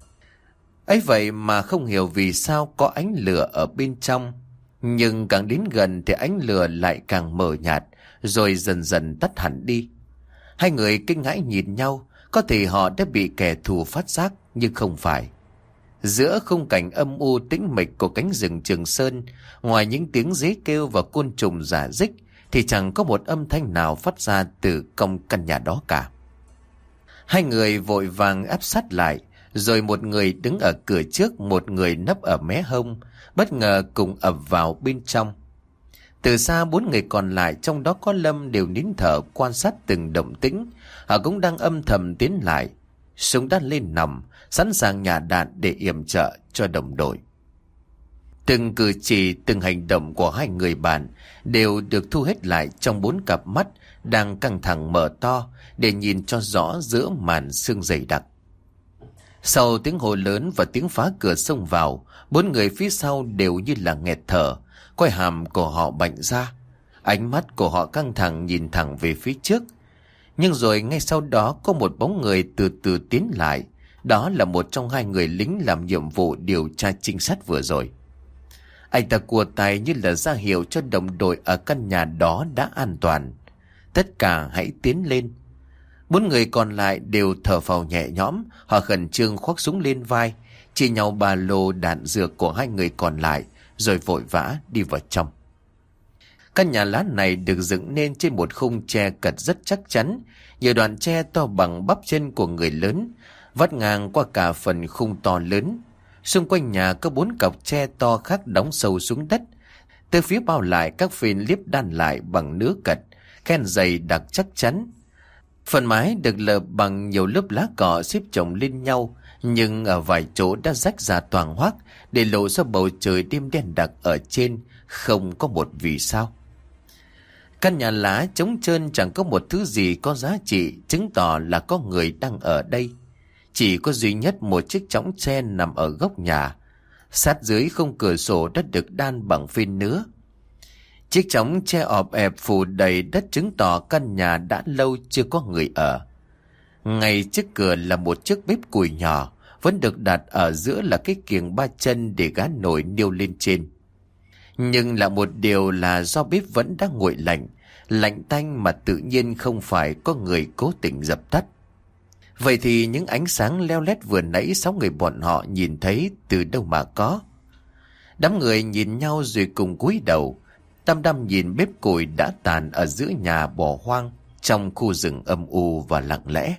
Ấy vậy mà không hiểu vì sao có ánh lửa ở bên trong, nhưng càng đến gần thì ánh lửa lại càng mờ nhạt, rồi dần dần tắt hẳn đi. Hai người kinh hãi nhìn nhau, có thể họ đã bị kẻ thù phát giác, nhưng không phải. Giữa khung cảnh âm u tĩnh mịch của cánh rừng Trường Sơn, ngoài những tiếng dế kêu và côn trùng rả rích, thì chẳng có một âm thanh nào phát ra từ cổng căn nhà đó cả. Hai người vội vàng áp sát lại, rồi một người đứng ở cửa trước, một người nấp ở mé hông, bất ngờ cùng ập vào bên trong. Từ xa, bốn người còn lại, trong đó có Lâm, đều nín thở quan sát từng động tĩnh. Họ cũng đang âm thầm tiến lại, súng đã lên nòng, sẵn sàng nhả đạn để yểm trợ cho đồng đội. Từng cử chỉ, từng hành động của hai người bạn đều được thu hết lại trong bốn cặp mắt đang căng thẳng mở to để nhìn cho rõ giữa màn sương dày đặc. Sau tiếng hô lớn và tiếng phá cửa xông vào, bốn người phía sau đều như là nghẹt thở, quai hàm của họ bạnh ra, ánh mắt của họ căng thẳng nhìn thẳng về phía trước. Nhưng rồi ngay sau đó có một bóng người từ từ tiến lại. Đó là một trong hai người lính làm nhiệm vụ điều tra trinh sát vừa rồi. Anh ta cua tay như là ra hiệu cho đồng đội ở căn nhà đó đã an toàn. Tất cả hãy tiến lên. Bốn người còn lại đều thở phào nhẹ nhõm. Họ khẩn trương khoác súng lên vai, chia nhau ba lô đạn dược của hai người còn lại, rồi vội vã đi vào trong. Căn nhà lá này được dựng nên trên một khung tre cật rất chắc chắn. Nhiều đoạn tre to bằng bắp chân của người lớn vắt ngang qua cả phần khung to lớn. Xung quanh nhà có bốn cọc tre to khác đóng sâu xuống đất. Từ phía bao lại các phên liếp đan lại bằng nứa cật, khen dày đặc chắc chắn. Phần mái được lợp bằng nhiều lớp lá cọ xếp chồng lên nhau, nhưng ở vài chỗ đã rách ra toàng hoác, để lộ ra bầu trời đêm đen đặc ở trên, không có một vì sao. Căn nhà lá trống trơn, chẳng có một thứ gì có giá trị chứng tỏ là có người đang ở đây. Chỉ có duy nhất một chiếc chõng tre nằm ở góc nhà, sát dưới khung cửa sổ đã được đan bằng phên nứa. Chiếc chõng tre ọp ẹp phủ đầy đất chứng tỏ căn nhà đã lâu chưa có người ở. Ngay trước cửa là một chiếc bếp củi nhỏ, vẫn được đặt ở giữa là cái kiềng ba chân để gá nồi niêu lên trên. Nhưng là một điều là do bếp vẫn đang nguội lạnh, lạnh tanh mà tự nhiên không phải có người cố tình dập tắt. Vậy thì những ánh sáng leo lét vừa nãy sáu người bọn họ nhìn thấy từ đâu mà có? Đám người nhìn nhau rồi cùng cúi đầu, đăm đăm nhìn bếp củi đã tàn ở giữa nhà bỏ hoang trong khu rừng âm u và lặng lẽ.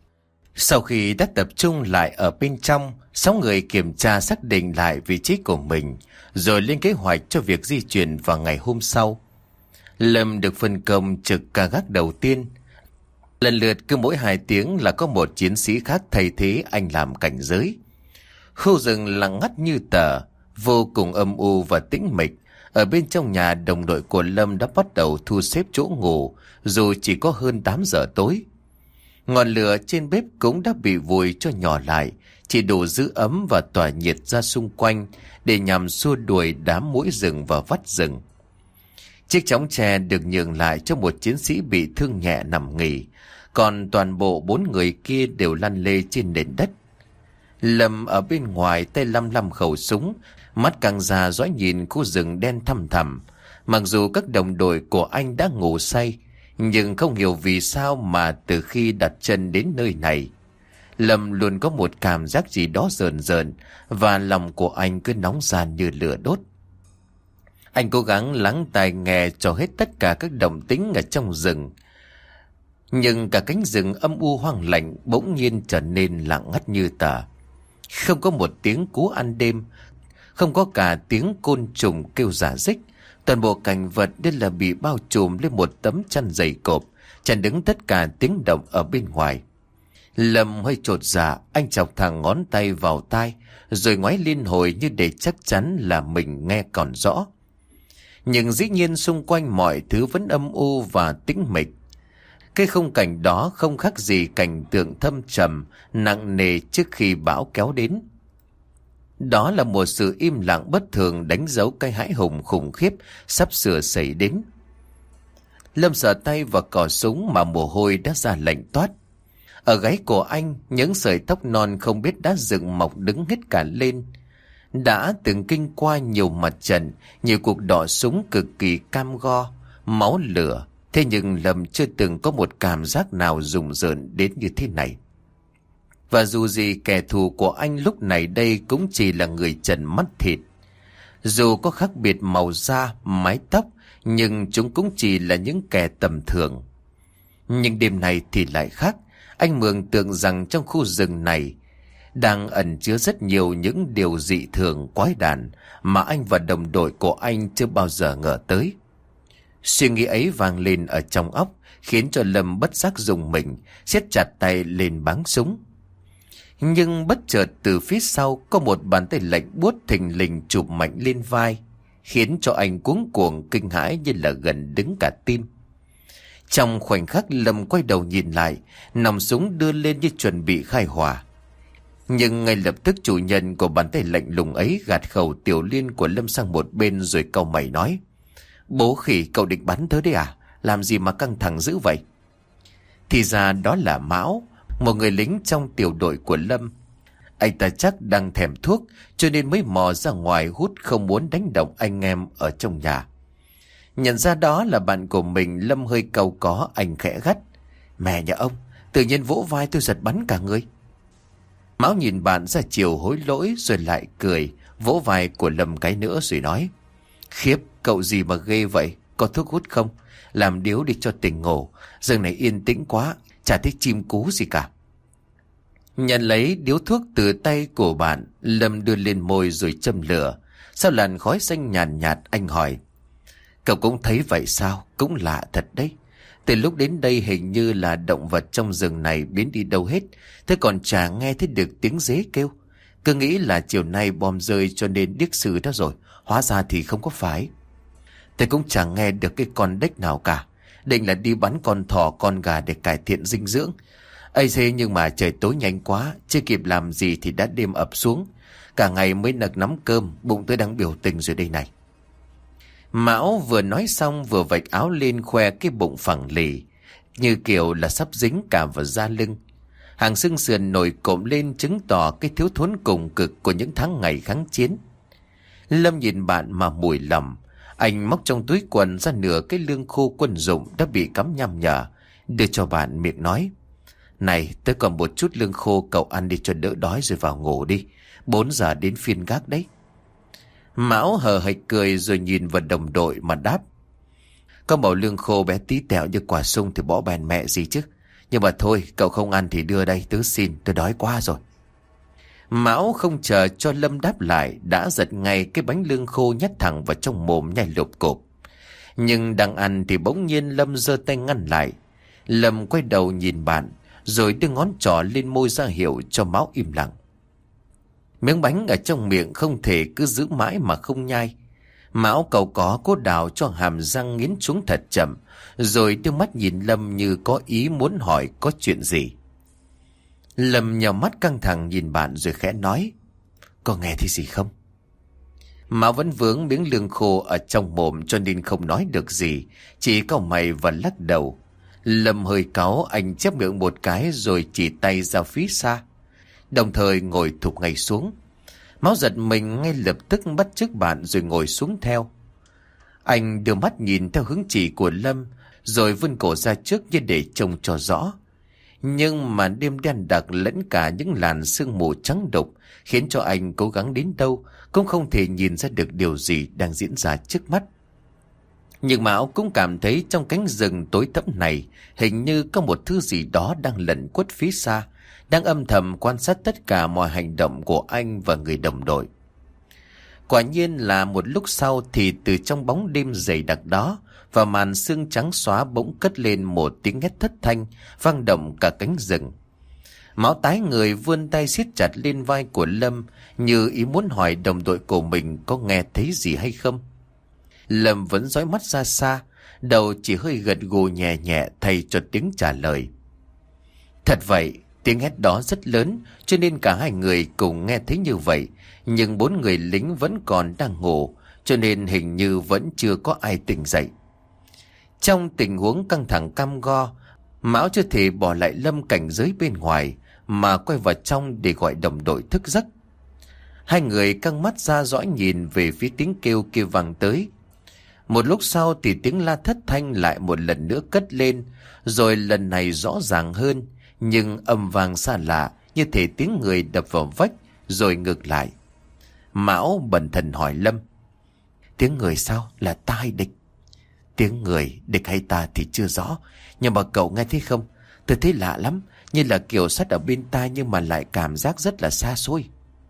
Sau khi đã tập trung lại ở bên trong, sáu người kiểm tra xác định lại vị trí của mình, rồi lên kế hoạch cho việc di chuyển vào ngày hôm sau. Lâm được phân công trực ca gác đầu tiên. Lần lượt cứ mỗi hai tiếng là có một chiến sĩ khác thay thế anh làm cảnh giới. Khu rừng lặng ngắt như tờ, vô cùng âm u và tĩnh mịch. Ở bên trong nhà, đồng đội của Lâm đã bắt đầu thu xếp chỗ ngủ, dù chỉ có hơn tám giờ tối. Ngọn lửa trên bếp cũng đã bị vùi cho nhỏ lại, chỉ đủ giữ ấm và tỏa nhiệt ra xung quanh để nhằm xua đuổi đám muỗi rừng và vắt rừng. Chiếc chõng tre được nhường lại cho một chiến sĩ bị thương nhẹ nằm nghỉ, còn toàn bộ bốn người kia đều lăn lê trên nền đất. Lâm ở bên ngoài tay lăm lăm khẩu súng, mắt căng ra dõi nhìn khu rừng đen thăm thẳm. Mặc dù các đồng đội của anh đã ngủ say, nhưng không hiểu vì sao mà từ khi đặt chân đến nơi này, Lâm luôn có một cảm giác gì đó rờn rợn, và lòng của anh cứ nóng ran như lửa đốt. Anh cố gắng lắng tai nghe cho hết tất cả các động tĩnh ở trong rừng, nhưng cả cánh rừng âm u hoang lạnh bỗng nhiên trở nên lặng ngắt như tờ. Không có một tiếng cú ăn đêm, không có cả tiếng côn trùng kêu rả rích. Toàn bộ cảnh vật đây là bị bao trùm lên một tấm chăn dày cộp, chặn đứng tất cả tiếng động ở bên ngoài. Lâm hơi chột dạ, anh chọc thẳng ngón tay vào tai, rồi ngoái liên hồi như để chắc chắn là mình nghe còn rõ. Nhưng dĩ nhiên xung quanh mọi thứ vẫn âm u và tĩnh mịch. Cái khung cảnh đó không khác gì cảnh tượng thâm trầm, nặng nề trước khi bão kéo đến. Đó là một sự im lặng bất thường đánh dấu cái hãi hùng khủng khiếp sắp sửa xảy đến. Lâm sờ tay vào cò súng mà mồ hôi đã ra lạnh toát. Ở gáy của anh, những sợi tóc non không biết đã dựng mọc đứng hết cả lên. Đã từng kinh qua nhiều mặt trận, nhiều cuộc đọ súng cực kỳ cam go, máu lửa. Thế nhưng Lâm chưa từng có một cảm giác nào rùng rợn đến như thế này. Và dù gì kẻ thù của anh lúc này đây cũng chỉ là người trần mắt thịt. Dù có khác biệt màu da, mái tóc, nhưng chúng cũng chỉ là những kẻ tầm thường. Nhưng đêm này thì lại khác. Anh mường tượng rằng trong khu rừng này đang ẩn chứa rất nhiều những điều dị thường quái đản mà anh và đồng đội của anh chưa bao giờ ngờ tới. Suy nghĩ ấy vang lên ở trong óc, khiến cho Lâm bất giác dùng mình, siết chặt tay lên báng súng. Nhưng bất chợt từ phía sau có một bàn tay lạnh buốt thình lình chụp mạnh lên vai, khiến cho anh cuống cuồng kinh hãi như là gần đứng cả tim. Trong khoảnh khắc Lâm quay đầu nhìn lại, nòng súng đưa lên như chuẩn bị khai hỏa. Nhưng ngay lập tức chủ nhân của bàn tay lạnh lùng ấy gạt khẩu tiểu liên của Lâm sang một bên rồi cau mày nói: "Bố khỉ, cậu định bắn tớ đấy à? Làm gì mà căng thẳng dữ vậy?" Thì ra đó là Mão, một người lính trong tiểu đội của Lâm. Anh ta chắc đang thèm thuốc, cho nên mới mò ra ngoài hút, không muốn đánh động anh em ở trong nhà. Nhận ra đó là bạn của mình, Lâm hơi cau có, anh khẽ gắt: "Mẹ nhà ông, tự nhiên vỗ vai tôi giật bắn cả người." Mão nhìn bạn ra chiều hối lỗi rồi lại cười, vỗ vai của Lâm cái nữa rồi nói: "Khiếp, cậu gì mà ghê vậy? Có thuốc hút không? Làm điếu đi cho tỉnh ngủ. Rừng này yên tĩnh quá, chả thích chim cú gì cả." Nhận lấy điếu thuốc từ tay của bạn, Lâm đưa lên môi rồi châm lửa. Sau làn khói xanh nhàn nhạt, anh hỏi: "Cậu cũng thấy vậy sao? Cũng lạ thật đấy. Từ lúc đến đây hình như là động vật trong rừng này biến đi đâu hết. Thế còn chả nghe thấy được tiếng dế kêu. Cứ nghĩ là chiều nay bom rơi cho nên điếc sự đó rồi. Hóa ra thì không có phải. Thầy cũng chẳng nghe được cái con đếch nào cả. Định là đi bắn con thỏ con gà để cải thiện dinh dưỡng. Ây thế nhưng mà trời tối nhanh quá. Chưa kịp làm gì thì đã đêm ập xuống. Cả ngày mới nực nắm cơm. Bụng tôi đang biểu tình rồi đây này. Mão vừa nói xong vừa vạch áo lên khoe cái bụng phẳng lì, như kiểu là sắp dính cả vào da lưng. Hàng xương sườn nổi cộm lên chứng tỏ cái thiếu thốn cùng cực của những tháng ngày kháng chiến. Lâm nhìn bạn mà mùi lầm. Anh móc trong túi quần ra nửa cái lương khô quân dụng đã bị cắm nham nhở, đưa cho bạn miệng nói: Này, tớ còn một chút lương khô, cậu ăn đi cho đỡ đói rồi vào ngủ đi. Bốn giờ đến phiên gác đấy. Mão hờ hệch cười rồi nhìn vào đồng đội mà đáp: Con bảo lương khô bé tí tẹo như quả sung thì bỏ bèn mẹ gì chứ. Nhưng mà thôi, cậu không ăn thì đưa đây, tớ xin, tôi đói quá rồi. Mão không chờ cho Lâm đáp lại, đã giật ngay cái bánh lương khô nhét thẳng vào trong mồm nhai lụp cộp. Nhưng đang ăn thì bỗng nhiên Lâm giơ tay ngăn lại. Lâm quay đầu nhìn bạn, rồi đưa ngón trỏ lên môi ra hiệu cho Mão im lặng. Miếng bánh ở trong miệng không thể cứ giữ mãi mà không nhai. Mão cầu có cố đào cho hàm răng nghiến xuống thật chậm, rồi đưa mắt nhìn Lâm như có ý muốn hỏi có chuyện gì. Lâm nhào mắt căng thẳng nhìn bạn rồi khẽ nói: Có nghe thấy gì không? Mão vẫn vướng miếng lương khô ở trong mồm cho nên không nói được gì, chỉ cau mày và lắc đầu. Lâm hơi cáu, anh chép miệng một cái rồi chỉ tay ra phía xa, đồng thời ngồi thụp ngay xuống. Mão giật mình ngay lập tức bắt chước bạn rồi ngồi xuống theo. Anh đưa mắt nhìn theo hướng chỉ của Lâm, rồi vươn cổ ra trước như để trông cho rõ. Nhưng mà đêm đen đặc lẫn cả những làn sương mù trắng đục, khiến cho anh cố gắng đến đâu cũng không thể nhìn ra được điều gì đang diễn ra trước mắt. Nhưng Mão cũng cảm thấy trong cánh rừng tối thẫm này hình như có một thứ gì đó đang lẩn quất phía xa, đang âm thầm quan sát tất cả mọi hành động của anh và người đồng đội. Quả nhiên là một lúc sau thì từ trong bóng đêm dày đặc đó và màn sương trắng xóa bỗng cất lên một tiếng hét thất thanh, vang động cả cánh rừng. Mão tái người vươn tay siết chặt lên vai của Lâm, như ý muốn hỏi đồng đội của mình có nghe thấy gì hay không. Lâm vẫn dõi mắt ra xa, đầu chỉ hơi gật gù nhẹ nhẹ thay cho tiếng trả lời. Thật vậy, tiếng hét đó rất lớn cho nên cả hai người cùng nghe thấy như vậy, nhưng bốn người lính vẫn còn đang ngủ cho nên hình như vẫn chưa có ai tỉnh dậy. Trong tình huống căng thẳng cam go, Mão chưa thể bỏ lại Lâm cảnh giới bên ngoài mà quay vào trong để gọi đồng đội thức giấc. Hai người căng mắt ra dõi nhìn về phía tiếng kêu kia vang tới. Một lúc sau thì tiếng la thất thanh lại một lần nữa cất lên, rồi lần này rõ ràng hơn, nhưng âm vang xa lạ như thể tiếng người đập vào vách rồi ngược lại. Mão bần thần hỏi Lâm: Tiếng người sao? Là ta hay địch? Tiếng người, địch hay ta thì chưa rõ, nhưng mà cậu nghe thấy không? Tôi thấy lạ lắm, như là kiểu sắt ở bên tai nhưng mà lại cảm giác rất là xa xôi.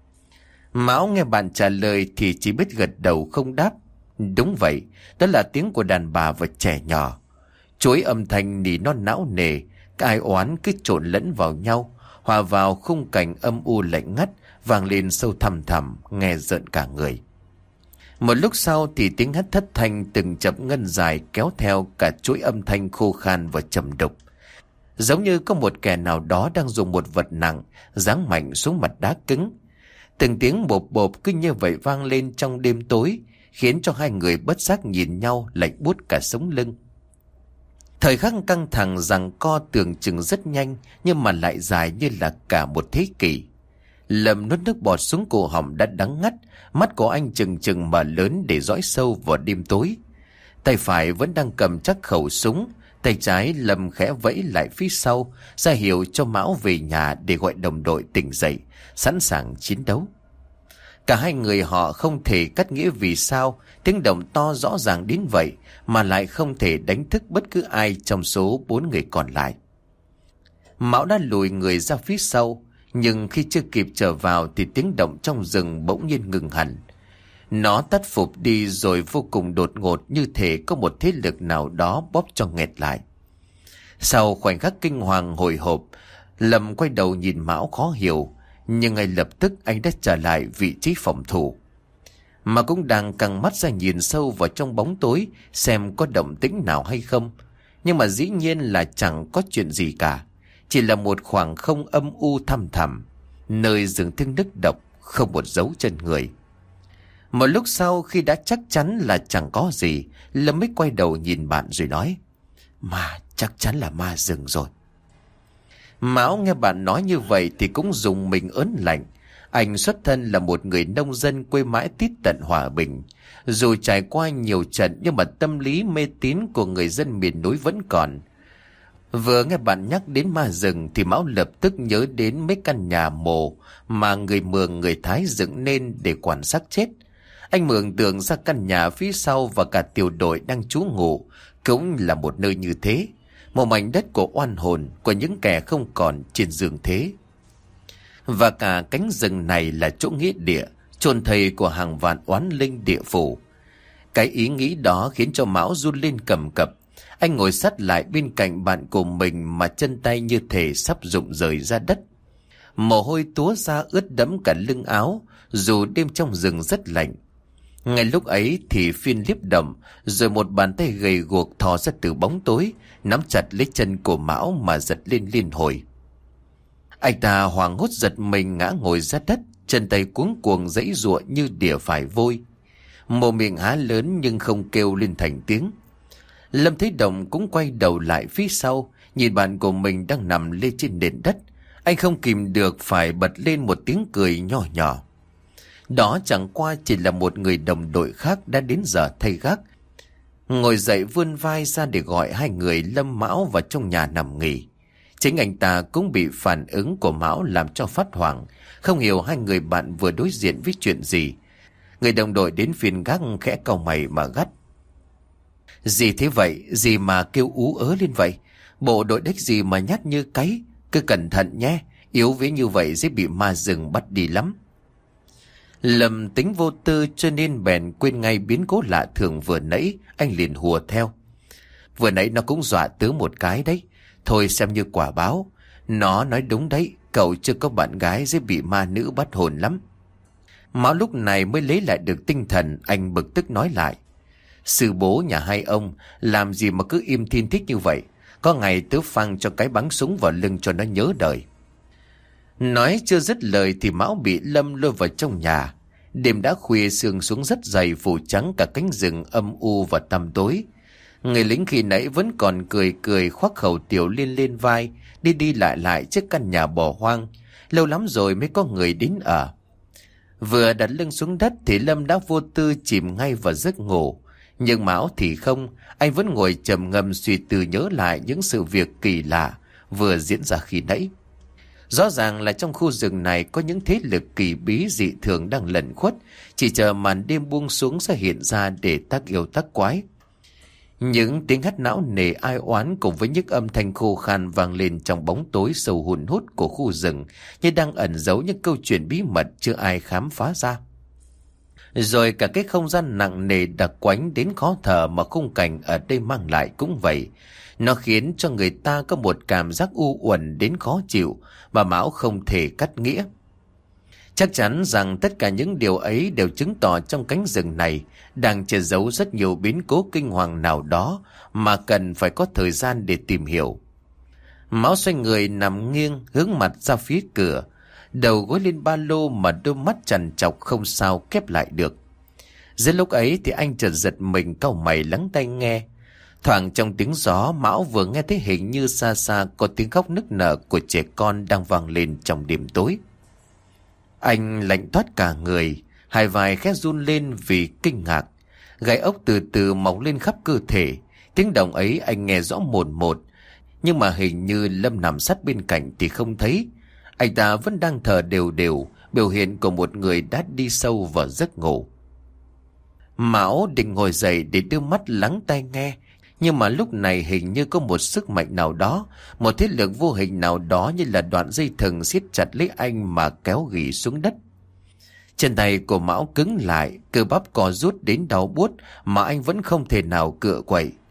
Mão nghe bạn trả lời thì chỉ biết gật đầu không đáp. Đúng vậy, đó là tiếng của đàn bà và trẻ nhỏ. Chuỗi âm thanh nỉ non não nề, cái ai oán cứ trộn lẫn vào nhau, hòa vào khung cảnh âm u lạnh ngắt, vang lên sâu thẳm thẳm, nghe rợn cả người. Một lúc sau thì tiếng hét thất thanh từng chập ngân dài kéo theo cả chuỗi âm thanh khô khan và trầm đục. Giống như có một kẻ nào đó đang dùng một vật nặng giáng mạnh xuống mặt đá cứng. Từng tiếng bộp bộp cứ như vậy vang lên trong đêm tối, khiến cho hai người bất giác nhìn nhau lạnh buốt cả sống lưng. Thời khắc căng thẳng giằng co tưởng chừng rất nhanh, nhưng mà lại dài như là cả một thế kỷ. Lâm nuốt nước bọt xuống cổ họng đã đắng ngắt, mắt của anh trừng trừng mở lớn để dõi sâu vào đêm tối. Tay phải vẫn đang cầm chắc khẩu súng, tay trái Lâm khẽ vẫy lại phía sau, ra hiệu cho Mão về nhà để gọi đồng đội tỉnh dậy, sẵn sàng chiến đấu. Cả hai người họ không thể cắt nghĩa vì sao tiếng động to rõ ràng đến vậy mà lại không thể đánh thức bất cứ ai trong số bốn người còn lại. Mão đã lùi người ra phía sau, nhưng khi chưa kịp trở vào thì tiếng động trong rừng bỗng nhiên ngừng hẳn. Nó tắt phục đi rồi vô cùng đột ngột, như thể có một thế lực nào đó bóp cho nghẹt lại. Sau khoảnh khắc kinh hoàng hồi hộp, Lâm quay đầu nhìn Mão khó hiểu, nhưng ngay lập tức anh đã trở lại vị trí phòng thủ. Mà cũng đang căng mắt ra nhìn sâu vào trong bóng tối xem có động tĩnh nào hay không. Nhưng mà dĩ nhiên là chẳng có chuyện gì cả. Chỉ là một khoảng không âm u thăm thẳm, nơi rừng thiêng nức độc, không một dấu chân người. Một lúc sau khi đã chắc chắn là chẳng có gì, Lâm mới quay đầu nhìn bạn rồi nói: Mà chắc chắn là ma rừng rồi. Mão nghe bạn nói như vậy thì cũng dùng mình ớn lạnh. Anh xuất thân là một người nông dân quê mãi tít tận hòa bình. Dù trải qua nhiều trận nhưng mà tâm lý mê tín của người dân miền núi vẫn còn. Vừa nghe bạn nhắc đến ma rừng thì Mão lập tức nhớ đến mấy căn nhà mồ mà người Mường người Thái dựng nên để quản xác chết. Anh mường tượng ra căn nhà phía sau và cả tiểu đội đang trú ngụ cũng là một nơi như thế. Một mảnh đất của oan hồn, của những kẻ không còn trên giường thế. Và cả cánh rừng này là chỗ nghĩa địa, chôn thây của hàng vạn oán linh địa phủ. Cái ý nghĩ đó khiến cho Mão run lên cầm cập. Anh ngồi sát lại bên cạnh bạn của mình mà chân tay như thể sắp rụng rời ra đất. Mồ hôi túa ra ướt đẫm cả lưng áo, dù đêm trong rừng rất lạnh. Ngay lúc ấy thì Phiên liếp động, rồi một bàn tay gầy guộc thò ra từ bóng tối, nắm chặt lấy chân của Mão mà giật lên liên hồi. Anh ta hoảng hốt giật mình ngã ngồi ra đất, chân tay cuống cuồng giãy giụa như đỉa phải vôi. Mồm miệng há lớn nhưng không kêu lên thành tiếng. Lâm thấy Động cũng quay đầu lại phía sau, nhìn bạn của mình đang nằm lê trên nền đất. Anh không kìm được phải bật lên một tiếng cười nhỏ nhỏ. Đó chẳng qua chỉ là một người đồng đội khác đã đến giờ thay gác. Ngồi dậy vươn vai ra để gọi hai người Lâm Mão vào trong nhà nằm nghỉ. Chính anh ta cũng bị phản ứng của Mão làm cho phát hoảng, không hiểu hai người bạn vừa đối diện với chuyện gì. Người đồng đội đến phiên gác khẽ cau mày mà gắt: Gì thế vậy? Gì mà kêu ú ớ lên vậy? Bộ đội đếch gì mà nhát như cáy? Cứ cẩn thận nhé, yếu vế như vậy dễ bị ma rừng bắt đi lắm. Lâm tính vô tư cho nên bèn quên ngay biến cố lạ thường vừa nãy. Anh liền hùa theo: Vừa nãy nó cũng dọa tớ một cái đấy, thôi xem như quả báo. Nó nói đúng đấy, cậu chưa có bạn gái dễ bị ma nữ bắt hồn lắm. Mão lúc này mới lấy lại được tinh thần. Anh bực tức nói lại: Sư bố nhà hai ông làm gì mà cứ im thiên thích như vậy? Có ngày tớ phang cho cái bắn súng vào lưng cho nó nhớ đời. Nói chưa dứt lời thì Mão bị Lâm lôi vào trong nhà. Đêm đã khuya, sương xuống rất dày phủ trắng cả cánh rừng âm u và tăm tối. Người lính khi nãy vẫn còn cười cười khoác khẩu tiểu liên lên vai, đi đi lại lại trước căn nhà bỏ hoang. Lâu lắm rồi mới có người đến ở. Vừa đặt lưng xuống đất thì Lâm đã vô tư chìm ngay vào giấc ngủ. Nhưng Mão thì không, anh vẫn ngồi trầm ngâm suy tư nhớ lại những sự việc kỳ lạ vừa diễn ra khi nãy. Rõ ràng là trong khu rừng này có những thế lực kỳ bí dị thường đang lẩn khuất, chỉ chờ màn đêm buông xuống sẽ hiện ra để tác yêu tác quái. Những tiếng hắt não nề ai oán cùng với những âm thanh khô khan vang lên trong bóng tối sâu hun hút của khu rừng, như đang ẩn giấu những câu chuyện bí mật chưa ai khám phá ra. Rồi cả cái không gian nặng nề đặc quánh đến khó thở mà khung cảnh ở đây mang lại cũng vậy. Nó khiến cho người ta có một cảm giác u uẩn đến khó chịu mà Mão không thể cắt nghĩa. Chắc chắn rằng tất cả những điều ấy đều chứng tỏ trong cánh rừng này đang che giấu rất nhiều biến cố kinh hoàng nào đó mà cần phải có thời gian để tìm hiểu. Mão xoay người nằm nghiêng hướng mặt ra phía cửa, đầu gối lên ba lô mà đôi mắt trằn trọc không sao khép lại được. Giữa lúc ấy thì anh chợt giật mình cau mày lắng tai nghe. Thoảng trong tiếng gió, Mão vừa nghe thấy hình như xa xa có tiếng khóc nức nở của trẻ con đang vang lên trong đêm tối. Anh lạnh toát cả người, hai vai khẽ run lên vì kinh ngạc. Gai ốc từ từ mọc lên khắp cơ thể. Tiếng động ấy anh nghe rõ một một, nhưng mà hình như Lâm nằm sát bên cạnh thì không thấy. Anh ta vẫn đang thở đều đều, biểu hiện của một người đã đi sâu vào giấc ngủ. Mão định ngồi dậy để đưa mắt lắng tai nghe, nhưng mà lúc này hình như có một sức mạnh nào đó, một thế lực vô hình nào đó như là đoạn dây thừng siết chặt lấy anh mà kéo ghì xuống đất. Chân tay của Mão cứng lại, cơ bắp co rút đến đau buốt mà anh vẫn không thể nào cựa quậy.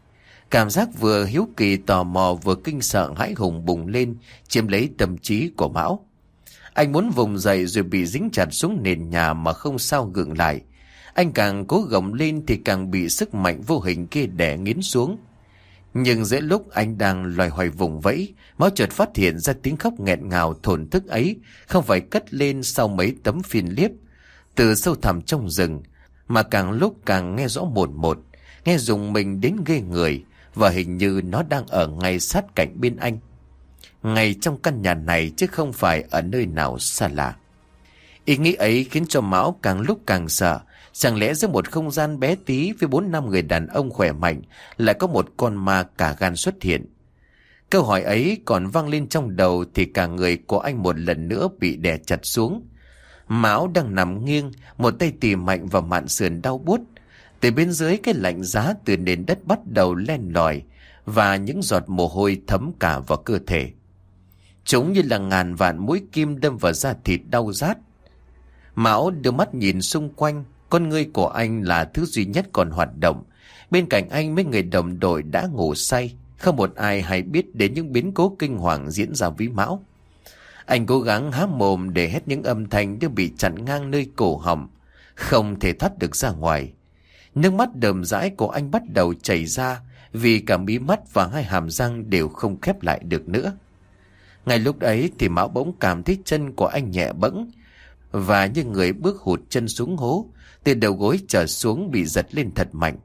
Cảm giác vừa hiếu kỳ tò mò vừa kinh sợ hãi hùng bùng lên, chiếm lấy tâm trí của Mão. Anh muốn vùng dậy rồi bị dính chặt xuống nền nhà mà không sao gượng lại. Anh càng cố gồng lên thì càng bị sức mạnh vô hình kia đè nghiến xuống. Nhưng giữa lúc anh đang loài hoài vùng vẫy, Mão chợt phát hiện ra tiếng khóc nghẹn ngào thổn thức ấy không phải cất lên sau mấy tấm phiên liếp từ sâu thẳm trong rừng, mà càng lúc càng nghe rõ một một, nghe rùng mình đến ghê người, và hình như nó đang ở ngay sát cạnh bên anh, ngay trong căn nhà này chứ không phải ở nơi nào xa lạ. Ý nghĩ ấy khiến cho Mão càng lúc càng sợ. Chẳng lẽ giữa một không gian bé tí với bốn năm người đàn ông khỏe mạnh lại có một con ma cả gan xuất hiện? Câu hỏi ấy còn vang lên trong đầu thì cả người của anh một lần nữa bị đè chặt xuống. Mão đang nằm nghiêng, một tay tì mạnh vào mạn sườn đau buốt. Từ bên dưới cái lạnh giá từ nền đất bắt đầu len lỏi và những giọt mồ hôi thấm cả vào cơ thể. Chúng như là ngàn vạn mũi kim đâm vào da thịt đau rát. Mão đưa mắt nhìn xung quanh, con ngươi của anh là thứ duy nhất còn hoạt động. Bên cạnh anh mấy người đồng đội đã ngủ say, không một ai hay biết đến những biến cố kinh hoàng diễn ra với Mão. Anh cố gắng há mồm để hét những âm thanh đều bị chặn ngang nơi cổ họng, không thể thoát được ra ngoài. Nước mắt đờm dãi của anh bắt đầu chảy ra vì cả mí mắt và hai hàm răng đều không khép lại được nữa. Ngay lúc ấy thì Mão bỗng cảm thấy chân của anh nhẹ bẫng, và như người bước hụt chân xuống hố, từ đầu gối trở xuống bị giật lên thật mạnh.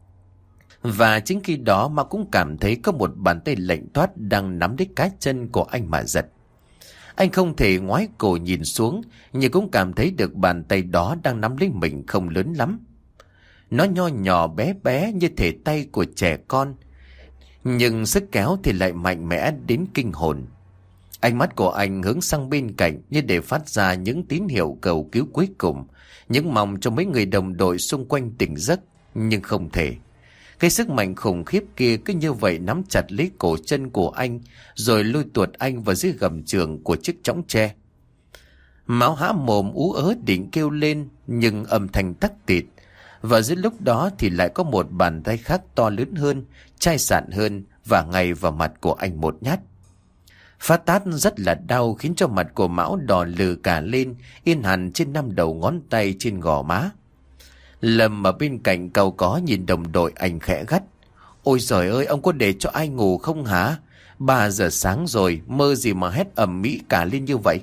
Và chính khi đó Mão cũng cảm thấy có một bàn tay lạnh toát đang nắm lấy cái chân của anh mà giật. Anh không thể ngoái cổ nhìn xuống, nhưng cũng cảm thấy được bàn tay đó đang nắm lấy mình không lớn lắm. Nó nho nhỏ bé bé như thể tay của trẻ con, nhưng sức kéo thì lại mạnh mẽ đến kinh hồn. Ánh mắt của anh hướng sang bên cạnh như để phát ra những tín hiệu cầu cứu cuối cùng, những mong cho mấy người đồng đội xung quanh tỉnh giấc, nhưng không thể. Cái sức mạnh khủng khiếp kia cứ như vậy nắm chặt lấy cổ chân của anh, rồi lôi tuột anh vào dưới gầm giường của chiếc chõng tre. Mão há mồm ú ớ định kêu lên, nhưng âm thanh tắc tịt. Và giữa lúc đó thì lại có một bàn tay khác to lớn hơn, chai sạn hơn, và ngay vào mặt của anh một nhát. Phát tát rất là đau khiến cho mặt của Mão đỏ lừ cả lên, in hẳn trên năm đầu ngón tay trên gò má. Lâm ở bên cạnh cau có nhìn đồng đội, anh khẽ gắt: "Ôi giời ơi, ông có để cho ai ngủ không hả? Ba giờ sáng rồi, mơ gì mà hét ầm mỹ cả lên như vậy?"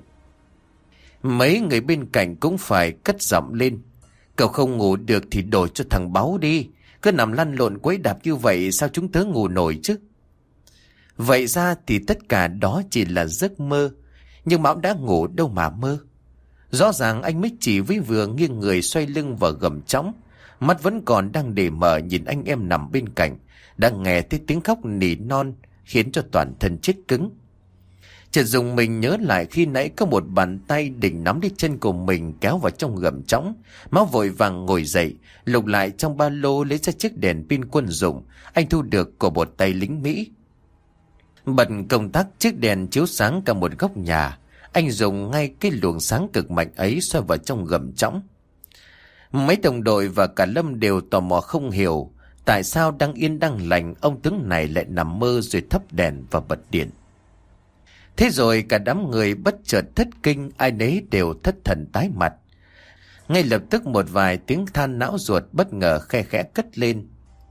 Mấy người bên cạnh cũng phải cất giọng lên: "Cậu không ngủ được thì đổi cho thằng Báu đi. Cứ nằm lăn lộn quấy đạp như vậy sao chúng tớ ngủ nổi chứ?" Vậy ra thì tất cả đó chỉ là giấc mơ. Nhưng Mão đã ngủ đâu mà mơ. Rõ ràng anh mới chỉ với vừa nghiêng người xoay lưng vào gầm chõng, mắt vẫn còn đang để mở nhìn anh em nằm bên cạnh, đang nghe thấy tiếng khóc nỉ non khiến cho toàn thân chết cứng. Chợt dùng mình nhớ lại khi nãy có một bàn tay định nắm lấy chân của mình kéo vào trong gầm chõng. Mão vội vàng ngồi dậy, lục lại trong ba lô lấy ra chiếc đèn pin quân dụng anh thu được của một tay lính Mỹ. Bật công tắc, chiếc đèn chiếu sáng cả một góc nhà. Anh dùng ngay cái luồng sáng cực mạnh ấy soi vào trong gầm chõng. Mấy đồng đội và cả Lâm đều tò mò không hiểu tại sao đang yên đang lành ông tướng này lại nằm mơ rồi thắp đèn và bật điện. Thế rồi cả đám người bất chợt thất kinh, ai nấy đều thất thần tái mặt. Ngay lập tức một vài tiếng than não ruột bất ngờ khe khẽ cất lên.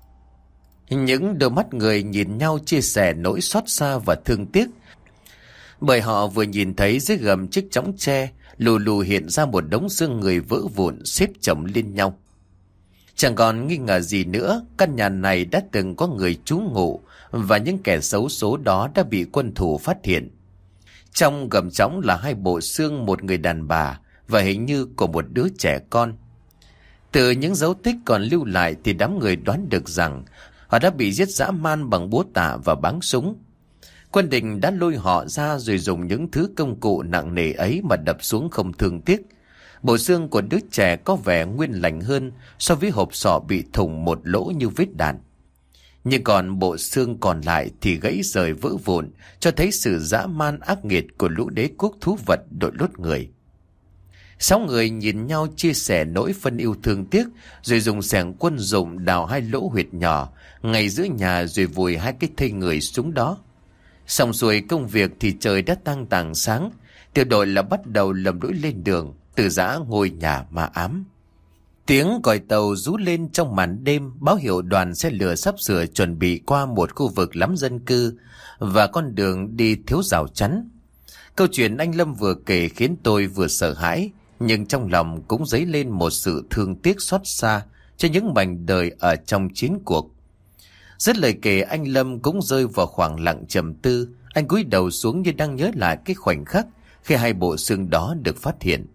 Những đôi mắt người nhìn nhau chia sẻ nỗi xót xa và thương tiếc, bởi họ vừa nhìn thấy dưới gầm chiếc chõng tre lù lù hiện ra một đống xương người vỡ vụn xếp chồng lên nhau. Chẳng còn nghi ngờ gì nữa, căn nhà này đã từng có người trú ngụ và những kẻ xấu số đó đã bị quân thủ phát hiện. Trong gầm chõng là hai bộ xương một người đàn bà và hình như của một đứa trẻ con. Từ những dấu tích còn lưu lại thì đám người đoán được rằng họ đã bị giết dã man bằng búa tạ và báng súng. Quân địch đã lôi họ ra rồi dùng những thứ công cụ nặng nề ấy mà đập xuống không thương tiếc. Bộ xương của đứa trẻ có vẻ nguyên lành hơn so với hộp sọ bị thủng một lỗ như vết đạn. Nhưng còn bộ xương còn lại thì gãy rời vỡ vụn, cho thấy sự dã man ác nghiệt của lũ đế quốc thú vật đội lốt người. Sáu người nhìn nhau chia sẻ nỗi phân yêu thương tiếc, rồi dùng xẻng quân dụng đào hai lỗ huyệt nhỏ ngay giữa nhà rồi vùi hai cái thây người xuống đó. Xong xuôi công việc thì trời đã tang tàng sáng, tiểu đội là bắt đầu lầm lũi lên đường, từ giã ngôi nhà ma ám. Tiếng còi tàu rú lên trong màn đêm báo hiệu đoàn xe lửa sắp sửa chuẩn bị qua một khu vực lắm dân cư và con đường đi thiếu rào chắn. Câu chuyện anh Lâm vừa kể khiến tôi vừa sợ hãi, nhưng trong lòng cũng dấy lên một sự thương tiếc xót xa cho những mảnh đời ở trong chiến cuộc. Dứt lời kể, anh Lâm cũng rơi vào khoảng lặng trầm tư. Anh cúi đầu xuống như đang nhớ lại cái khoảnh khắc khi hai bộ xương đó được phát hiện.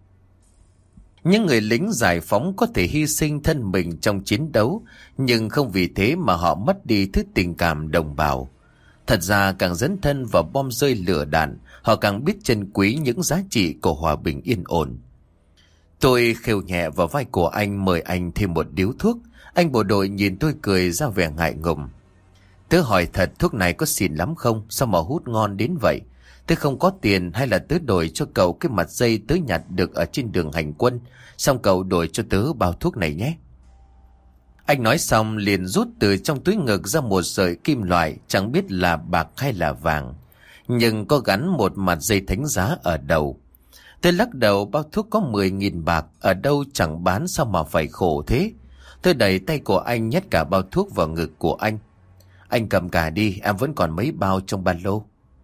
Những người lính giải phóng có thể hy sinh thân mình trong chiến đấu, nhưng không vì thế mà họ mất đi thứ tình cảm đồng bào. Thật ra càng dấn thân vào bom rơi lửa đạn, họ càng biết trân quý những giá trị của hòa bình yên ổn. Tôi khều nhẹ vào vai của anh, mời anh thêm một điếu thuốc. Anh bộ đội nhìn tôi cười ra vẻ ngại ngùng. Tớ hỏi thật, thuốc này có xịn lắm không? Sao mà hút ngon đến vậy? Tớ không có tiền, hay là tớ đổi cho cậu cái mặt dây tớ nhặt được ở trên đường hành quân, xong cậu đổi cho tớ bao thuốc này nhé. Anh nói xong liền rút từ trong túi ngực ra một sợi kim loại, chẳng biết là bạc hay là vàng, nhưng có gắn một mặt dây thánh giá ở đầu. Tôi lắc đầu, bao thuốc có mười nghìn bạc, ở đâu chẳng bán, sao mà phải khổ thế? Tôi đẩy tay của anh nhét cả bao thuốc vào ngực của anh. Anh cầm cả đi, em vẫn còn mấy bao trong ba lô.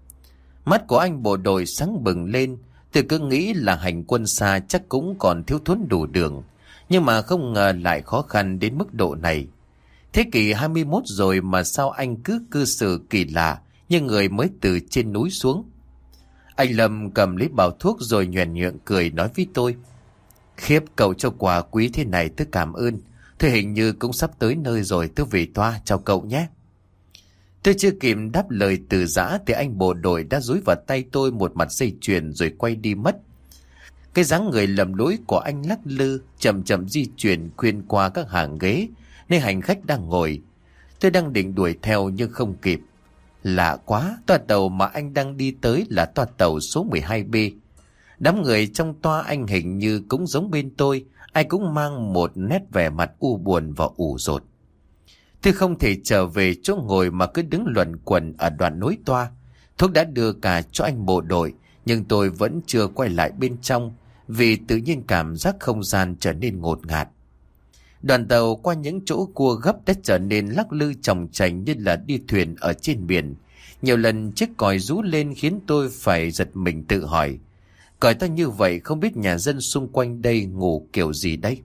Mắt của anh bộ đội sáng bừng lên. Tôi cứ nghĩ là hành quân xa chắc cũng còn thiếu thốn đủ đường, nhưng mà không ngờ lại khó khăn đến mức độ này. Thế kỷ hai mươi mốt rồi mà sao anh cứ cư xử kỳ lạ như người mới từ trên núi xuống. Anh Lâm cầm lấy bao thuốc rồi nhoẻn nhượng cười nói với tôi. Khiếp, cậu cho quà quý thế này tôi cảm ơn. Thế hình như cũng sắp tới nơi rồi, tôi về toa, chào cậu nhé. Tôi chưa kịp đáp lời từ giã thì anh bộ đội đã dúi vào tay tôi một mặt dây chuyền rồi quay đi mất. Cái dáng người lầm lũi của anh lắc lư chậm chậm di chuyển xuyên qua các hàng ghế nơi hành khách đang ngồi. Tôi đang định đuổi theo nhưng không kịp. Lạ quá, toa tàu mà anh đang đi tới là toa tàu số mười hai B. Đám người trong toa anh hình như cũng giống bên tôi, ai cũng mang một nét vẻ mặt u buồn và ủ rột. Tôi không thể trở về chỗ ngồi mà cứ đứng luẩn quẩn ở đoạn nối toa. Thuốc đã đưa cả cho anh bộ đội, nhưng tôi vẫn chưa quay lại bên trong vì tự nhiên cảm giác không gian trở nên ngột ngạt. Đoàn tàu qua những chỗ cua gấp đã trở nên lắc lư chòng chành như là đi thuyền ở trên biển. Nhiều lần chiếc còi rú lên khiến tôi phải giật mình tự hỏi. Còi to như vậy không biết nhà dân xung quanh đây ngủ kiểu gì đấy?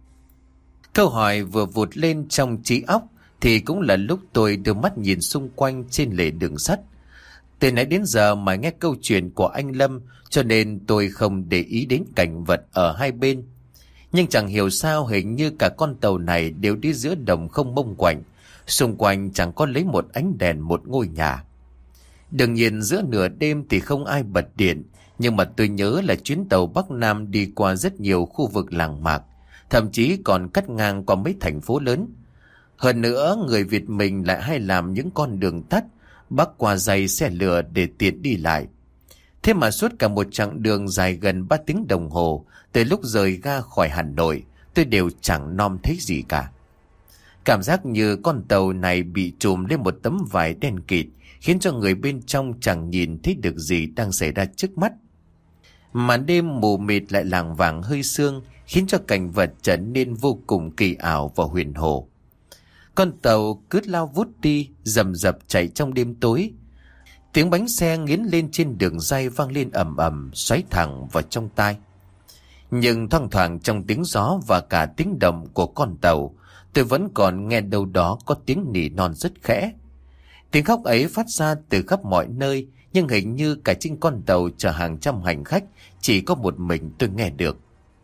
Câu hỏi vừa vụt lên trong trí óc thì cũng là lúc tôi đưa mắt nhìn xung quanh trên lề đường sắt. Từ nãy đến giờ mà nghe câu chuyện của anh Lâm cho nên tôi không để ý đến cảnh vật ở hai bên. Nhưng chẳng hiểu sao hình như cả con tàu này đều đi giữa đồng không mông quạnh. Xung quanh chẳng có lấy một ánh đèn, một ngôi nhà. Đương nhiên giữa nửa đêm thì không ai bật điện, nhưng mà tôi nhớ là chuyến tàu Bắc Nam đi qua rất nhiều khu vực làng mạc, thậm chí còn cắt ngang qua mấy thành phố lớn. Hơn nữa, người Việt mình lại hay làm những con đường tắt, bắc qua dây xe lửa để tiện đi lại. Thế mà suốt cả một chặng đường dài gần ba tiếng đồng hồ, từ lúc rời ga khỏi Hà Nội, tôi đều chẳng nom thấy gì cả. Cảm giác như con tàu này bị trùm lên một tấm vải đen kịt, khiến cho người bên trong chẳng nhìn thấy được gì đang xảy ra trước mắt. Màn đêm mù mịt lại lảng vảng hơi sương, khiến cho cảnh vật trở nên vô cùng kỳ ảo và huyền hồ. Con tàu cứ lao vút đi, rầm rập chạy trong đêm tối. Tiếng bánh xe nghiến lên trên đường ray vang lên ầm ầm, xoáy thẳng vào trong tai. Nhưng thoang thoảng trong tiếng gió và cả tiếng động của con tàu, tôi vẫn còn nghe đâu đó có tiếng nỉ non rất khẽ. Tiếng khóc ấy phát ra từ khắp mọi nơi, nhưng hình như cả trên con tàu chở hàng trăm hành khách, chỉ có một mình tôi nghe được.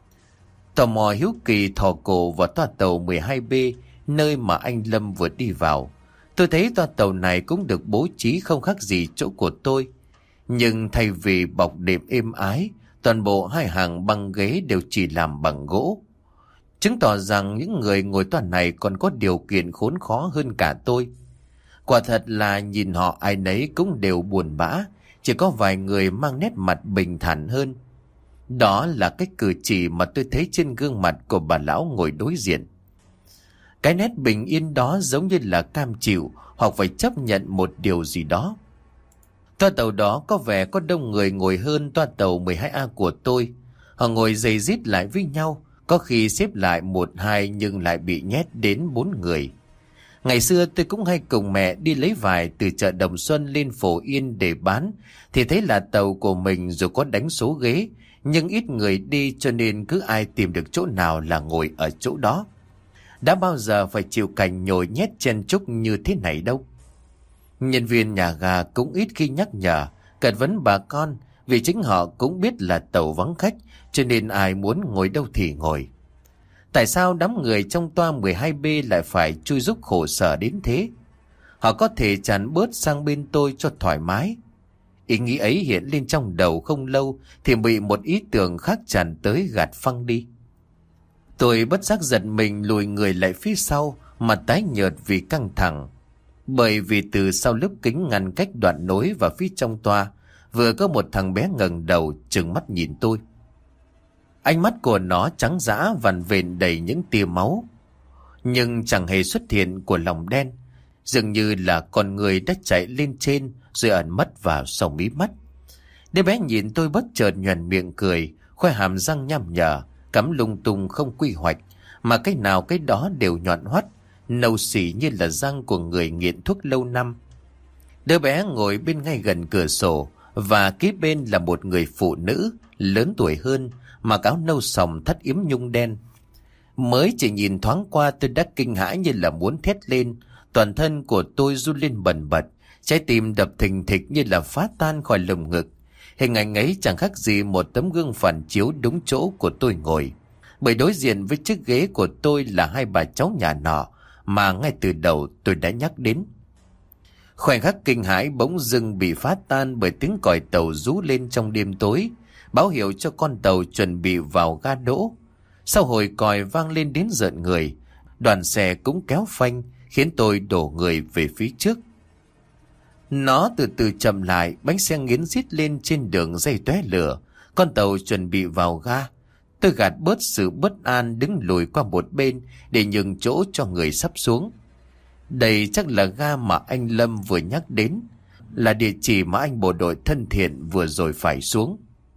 Tò mò hiếu kỳ thò cổ vào toa tàu mười hai B, nơi mà anh Lâm vừa đi vào. Tôi thấy toa tàu này cũng được bố trí không khác gì chỗ của tôi. Nhưng thay vì bọc đệm êm ái, toàn bộ hai hàng băng ghế đều chỉ làm bằng gỗ. Chứng tỏ rằng những người ngồi toa này còn có điều kiện khốn khó hơn cả tôi. Quả thật là nhìn họ ai nấy cũng đều buồn bã, chỉ có vài người mang nét mặt bình thản hơn. Đó là cách cử chỉ mà tôi thấy trên gương mặt của bà lão ngồi đối diện. Cái nét bình yên đó giống như là cam chịu hoặc phải chấp nhận một điều gì đó. Toa tàu đó có vẻ có đông người ngồi hơn toa tàu mười hai A của tôi. Họ ngồi dày dít lại với nhau, có khi xếp lại một hai nhưng lại bị nhét đến bốn người. Ngày xưa tôi cũng hay cùng mẹ đi lấy vải từ chợ Đồng Xuân lên Phổ Yên để bán, thì thấy là tàu của mình dù có đánh số ghế, nhưng ít người đi cho nên cứ ai tìm được chỗ nào là ngồi ở chỗ đó. Đã bao giờ phải chịu cảnh nhồi nhét chen chúc như thế này đâu. Nhân viên nhà ga cũng ít khi nhắc nhở, cật vấn bà con, vì chính họ cũng biết là tàu vắng khách, cho nên ai muốn ngồi đâu thì ngồi. Tại sao đám người trong toa mười hai B lại phải chui rúc khổ sở đến thế? Họ có thể tràn bớt sang bên tôi cho thoải mái. Ý nghĩ ấy hiện lên trong đầu không lâu thì bị một ý tưởng khác tràn tới gạt phăng đi. Tôi bất giác giật mình lùi người lại phía sau, mặt tái nhợt vì căng thẳng. Bởi vì từ sau lớp kính ngăn cách đoạn nối và phía trong toa, vừa có một thằng bé ngẩng đầu trừng mắt nhìn tôi. Ánh mắt của nó trắng dã vằn vện đầy những tia máu, nhưng chẳng hề xuất hiện của lòng đen, dường như là con người đã chạy lên trên rồi ẩn mất vào sau mí mắt. Đứa bé nhìn tôi bất chợt nhoẻn miệng cười, khoe hàm răng nham nhở, cắm lung tung không quy hoạch, mà cái nào cái đó đều nhọn hoắt, nâu xỉ như là răng của người nghiện thuốc lâu năm. Đứa bé ngồi bên ngay gần cửa sổ, và kế bên là một người phụ nữ lớn tuổi hơn, mặc áo nâu sòng thắt yếm nhung đen. Mới chỉ nhìn thoáng qua tôi đã kinh hãi như là muốn thét lên, toàn thân của tôi run lên bần bật, trái tim đập thình thịch như là phá tan khỏi lồng ngực. Hình ảnh ấy chẳng khác gì một tấm gương phản chiếu đúng chỗ của tôi ngồi, bởi đối diện với chiếc ghế của tôi là hai bà cháu nhà nọ mà ngay từ đầu tôi đã nhắc đến. Khoảnh khắc kinh hãi bỗng dưng bị phá tan bởi tiếng còi tàu rú lên trong đêm tối, báo hiệu cho con tàu chuẩn bị vào ga đỗ. Sau hồi còi vang lên đến rợn người, đoàn xe cũng kéo phanh, khiến tôi đổ người về phía trước. Nó từ từ chậm lại, bánh xe nghiến rít lên trên đường dây tóe lửa. Con tàu chuẩn bị vào ga. Tôi gạt bớt sự bất an, đứng lùi qua một bên để nhường chỗ cho người sắp xuống. Đây chắc là ga mà anh Lâm vừa nhắc đến, là địa chỉ mà anh bộ đội thân thiện vừa rồi phải xuống.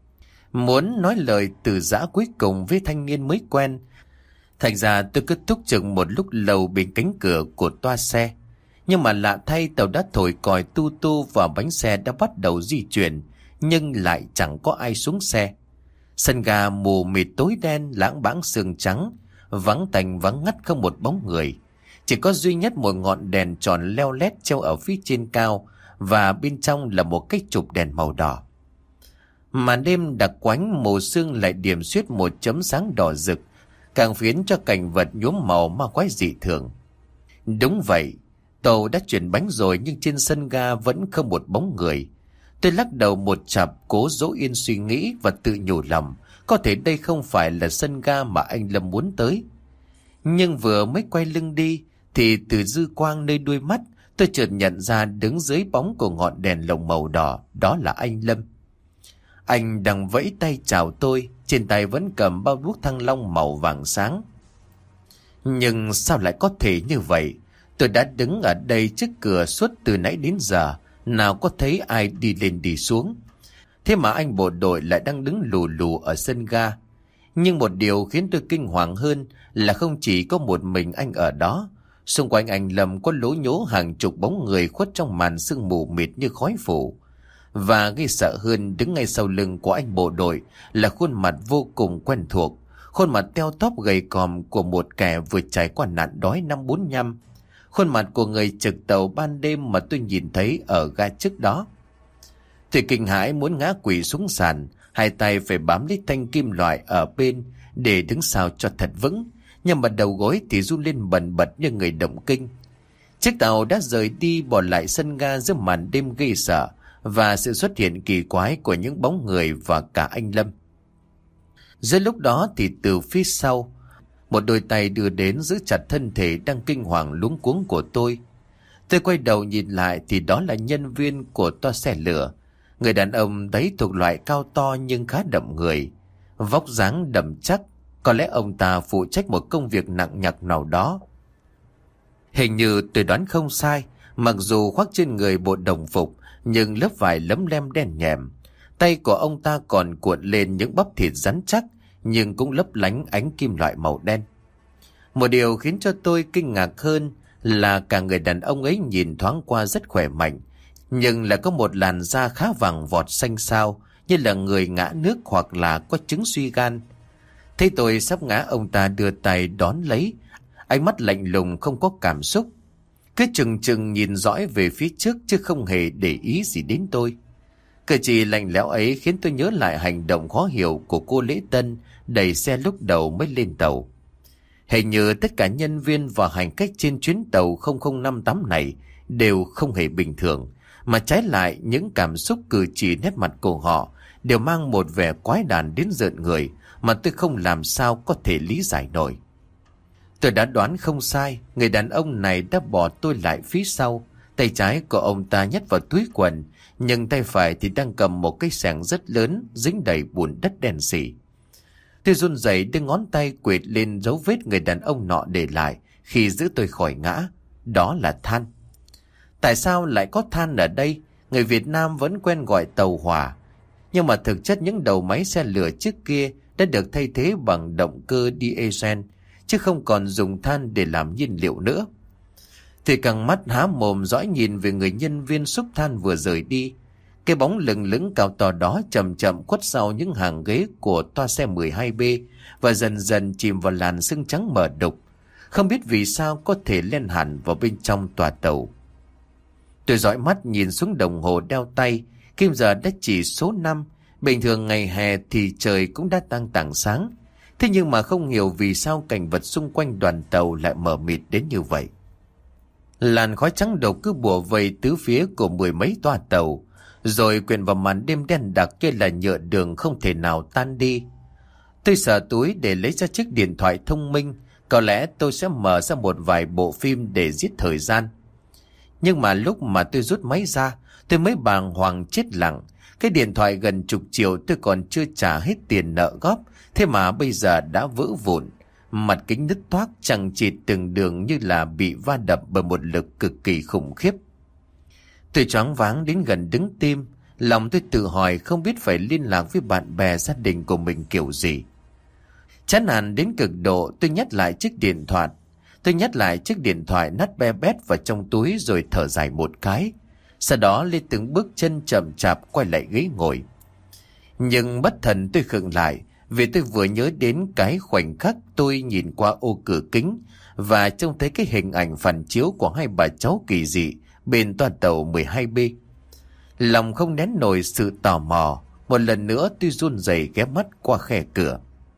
Muốn nói lời từ giã cuối cùng với thanh niên mới quen, thành ra tôi cứ túc trực một lúc lâu bên cánh cửa của toa xe. Nhưng mà lạ thay, tàu đã thổi còi tu tu và bánh xe đã bắt đầu di chuyển, nhưng lại chẳng có ai xuống xe. Sân ga mù mịt tối đen, lãng bãng sương trắng, vắng tành vắng ngắt không một bóng người. Chỉ có duy nhất một ngọn đèn tròn leo lét treo ở phía trên cao, và bên trong là một cái chụp đèn màu đỏ. Màn đêm đặc quánh màu sương lại điểm xuyết một chấm sáng đỏ rực, càng khiến cho cảnh vật nhuốm màu ma quái dị thường. Đúng vậy, tàu đã chuyển bánh rồi nhưng trên sân ga vẫn không một bóng người. Tôi lắc đầu một chặp, cố dỗ yên suy nghĩ và tự nhủ lòng, có thể đây không phải là sân ga mà anh Lâm muốn tới. Nhưng vừa mới quay lưng đi thì từ dư quang nơi đuôi mắt, tôi chợt nhận ra đứng dưới bóng của ngọn đèn lồng màu đỏ, đó là anh Lâm. Anh đang vẫy tay chào tôi, trên tay vẫn cầm bao thuốc Thăng Long màu vàng sáng. Nhưng sao lại có thể như vậy? Tôi đã đứng ở đây trước cửa suốt từ nãy đến giờ, nào có thấy ai đi lên đi xuống. Thế mà anh bộ đội lại đang đứng lù lù ở sân ga. Nhưng một điều khiến tôi kinh hoàng hơn là không chỉ có một mình anh ở đó. Xung quanh anh Lâm có lố nhố hàng chục bóng người khuất trong màn sương mù mịt như khói phủ. Và gây sợ hơn, đứng ngay sau lưng của anh bộ đội là khuôn mặt vô cùng quen thuộc, khuôn mặt teo tóp gầy còm của một kẻ vừa trải qua nạn đói năm bốn nhăm, khuôn mặt của người trực tàu ban đêm mà tôi nhìn thấy ở ga trước đó. Tôi kinh hãi muốn ngã quỵ xuống sàn, hai tay phải bám lấy thanh kim loại ở bên để đứng sao cho thật vững, nhưng mà đầu gối thì run lên bần bật như người động kinh. Chiếc tàu đã rời đi, bỏ lại sân ga giữa màn đêm gây sợ và sự xuất hiện kỳ quái của những bóng người và cả anh Lâm. Giữa lúc đó thì từ phía sau, một đôi tay đưa đến giữ chặt thân thể đang kinh hoàng luống cuống của tôi. Tôi quay đầu nhìn lại thì đó là nhân viên của toa xe lửa. Người đàn ông đấy thuộc loại cao to nhưng khá đậm người, vóc dáng đậm chắc. Có lẽ ông ta phụ trách một công việc nặng nhọc nào đó. Hình như tôi đoán không sai, mặc dù khoác trên người bộ đồng phục, nhưng lớp vải lấm lem đen nhèm. Tay của ông ta còn cuộn lên những bắp thịt rắn chắc, nhưng cũng lấp lánh ánh kim loại màu đen. Một điều khiến cho tôi kinh ngạc hơn là cả người đàn ông ấy nhìn thoáng qua rất khỏe mạnh, nhưng lại có một làn da khá vàng vọt xanh xao, như là người ngã nước hoặc là có chứng suy gan. Thấy tôi sắp ngã, ông ta đưa tay đón lấy, ánh mắt lạnh lùng không có cảm xúc, cứ chừng chừng nhìn dõi về phía trước chứ không hề để ý gì đến tôi. Cử chỉ lạnh lẽo ấy khiến tôi nhớ lại hành động khó hiểu của cô lễ tân đẩy xe lúc đầu mới lên tàu. Hình như tất cả nhân viên và hành khách trên chuyến tàu không không năm tám này đều không hề bình thường, mà trái lại những cảm xúc cử chỉ nét mặt của họ đều mang một vẻ quái đản đến rợn người mà tôi không làm sao có thể lý giải nổi. Tôi đã đoán không sai, người đàn ông này đã bỏ tôi lại phía sau. Tay trái của ông ta nhét vào túi quần, nhưng tay phải thì đang cầm một cái xẻng rất lớn dính đầy bùn đất đen sì. Tôi run rẩy đưa ngón tay quệt lên dấu vết người đàn ông nọ để lại khi giữ tôi khỏi ngã. Đó là than. Tại sao lại có than ở đây? Người Việt Nam vẫn quen gọi tàu hỏa, nhưng mà thực chất những đầu máy xe lửa trước kia đã được thay thế bằng động cơ diesel, chứ không còn dùng than để làm nhiên liệu nữa. Thì càng mắt há mồm dõi nhìn về người nhân viên xúc than vừa rời đi. Cái bóng lừng lững cao to đó chậm chậm khuất sau những hàng ghế của toa xe mười hai B và dần dần chìm vào làn sương trắng mờ đục, không biết vì sao có thể len hẳn vào bên trong tòa tàu. Tôi dõi mắt nhìn xuống đồng hồ đeo tay, kim giờ đã chỉ số năm. Bình thường ngày hè thì trời cũng đã tăng tảng sáng, thế nhưng mà không hiểu vì sao cảnh vật xung quanh đoàn tàu lại mờ mịt đến như vậy. Làn khói trắng độc cứ bủa vây tứ phía của mười mấy toa tàu, rồi quyện vào màn đêm đen đặc kia là nhựa đường không thể nào tan đi. Tôi sờ túi để lấy ra chiếc điện thoại thông minh, có lẽ tôi sẽ mở ra một vài bộ phim để giết thời gian. Nhưng mà lúc mà tôi rút máy ra, tôi mới bàng hoàng chết lặng. Cái điện thoại gần chục triệu tôi còn chưa trả hết tiền nợ góp, thế mà bây giờ đã vỡ vụn. Mặt kính nứt toác chằng chịt từng đường như là bị va đập bởi một lực cực kỳ khủng khiếp. Tôi choáng váng đến gần đứng tim, lòng tôi tự hỏi không biết phải liên lạc với bạn bè gia đình của mình kiểu gì. Chán nản đến cực độ, tôi nhét lại chiếc điện thoại. Tôi nhét lại chiếc điện thoại nát be bét vào trong túi rồi thở dài một cái. Sau đó lên từng bước chân chậm chạp quay lại ghế ngồi. Nhưng bất thần tôi khựng lại, vì tôi vừa nhớ đến cái khoảnh khắc tôi nhìn qua ô cửa kính và trông thấy cái hình ảnh phản chiếu của hai bà cháu kỳ dị bên toa tàu mười hai B. Lòng không nén nổi sự tò mò, một lần nữa tôi run rẩy ghé mắt qua khe cửa.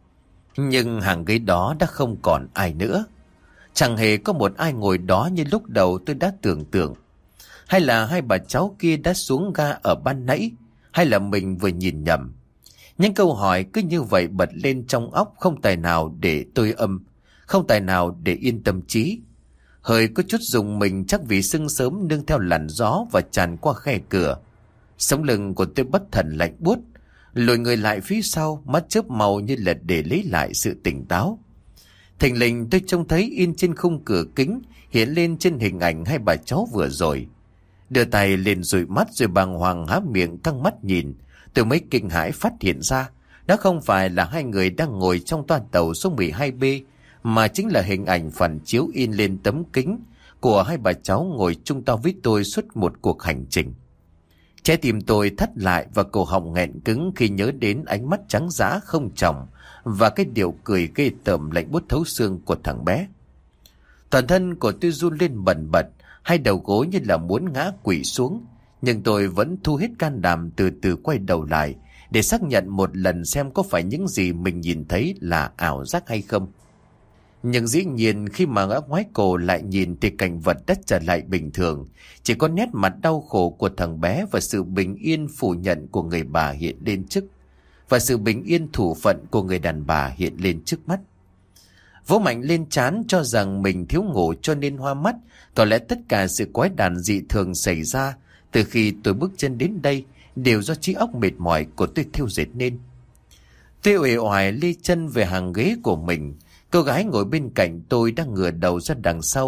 Nhưng hàng ghế đó đã không còn ai nữa. Chẳng hề có một ai ngồi đó như lúc đầu tôi đã tưởng tượng. Hay là hai bà cháu kia đã xuống ga ở ban nãy, hay là mình vừa nhìn nhầm. Những câu hỏi cứ như vậy bật lên trong óc, không tài nào để tôi âm, không tài nào để yên tâm trí. Hơi có chút rùng mình chắc vì sưng sớm nương theo làn gió và tràn qua khe cửa. Sống lưng của tôi bất thần lạnh buốt, lùi người lại phía sau, mắt chớp màu như là để lấy lại sự tỉnh táo. Thình lình tôi trông thấy in trên khung cửa kính hiện lên trên hình ảnh hai bà cháu vừa rồi. Đưa tay lên dụi mắt rồi bàng hoàng há miệng căng mắt nhìn. Tôi mới kinh hãi phát hiện ra đó không phải là hai người đang ngồi trong toa tàu số mười hai B, mà chính là hình ảnh phản chiếu in lên tấm kính của hai bà cháu ngồi chung tàu với tôi suốt một cuộc hành trình. Trái tim tôi thắt lại và cổ họng nghẹn cứng khi nhớ đến ánh mắt trắng dã không tròng và cái điệu cười ghê tởm lạnh buốt thấu xương của thằng bé. Toàn thân của tôi run lên bần bật, hai đầu gối như là muốn ngã quỵ xuống, nhưng tôi vẫn thu hết can đảm từ từ quay đầu lại để xác nhận một lần xem có phải những gì mình nhìn thấy là ảo giác hay không. Nhưng dĩ nhiên khi mà ngã ngoái cổ lại nhìn thì cảnh vật đất trở lại bình thường, chỉ có nét mặt đau khổ của thằng bé và sự bình yên phủ nhận của người bà hiện lên trước và sự bình yên thủ phận của người đàn bà hiện lên trước mắt. Vỗ mạnh lên trán cho rằng mình thiếu ngủ cho nên hoa mắt, có lẽ tất cả sự quái đản dị thường xảy ra từ khi tôi bước chân đến đây đều do trí óc mệt mỏi của tôi thiêu dệt nên. Tôi uể oải lê chân về hàng ghế của mình. Cô gái ngồi bên cạnh tôi đang ngửa đầu ra đằng sau,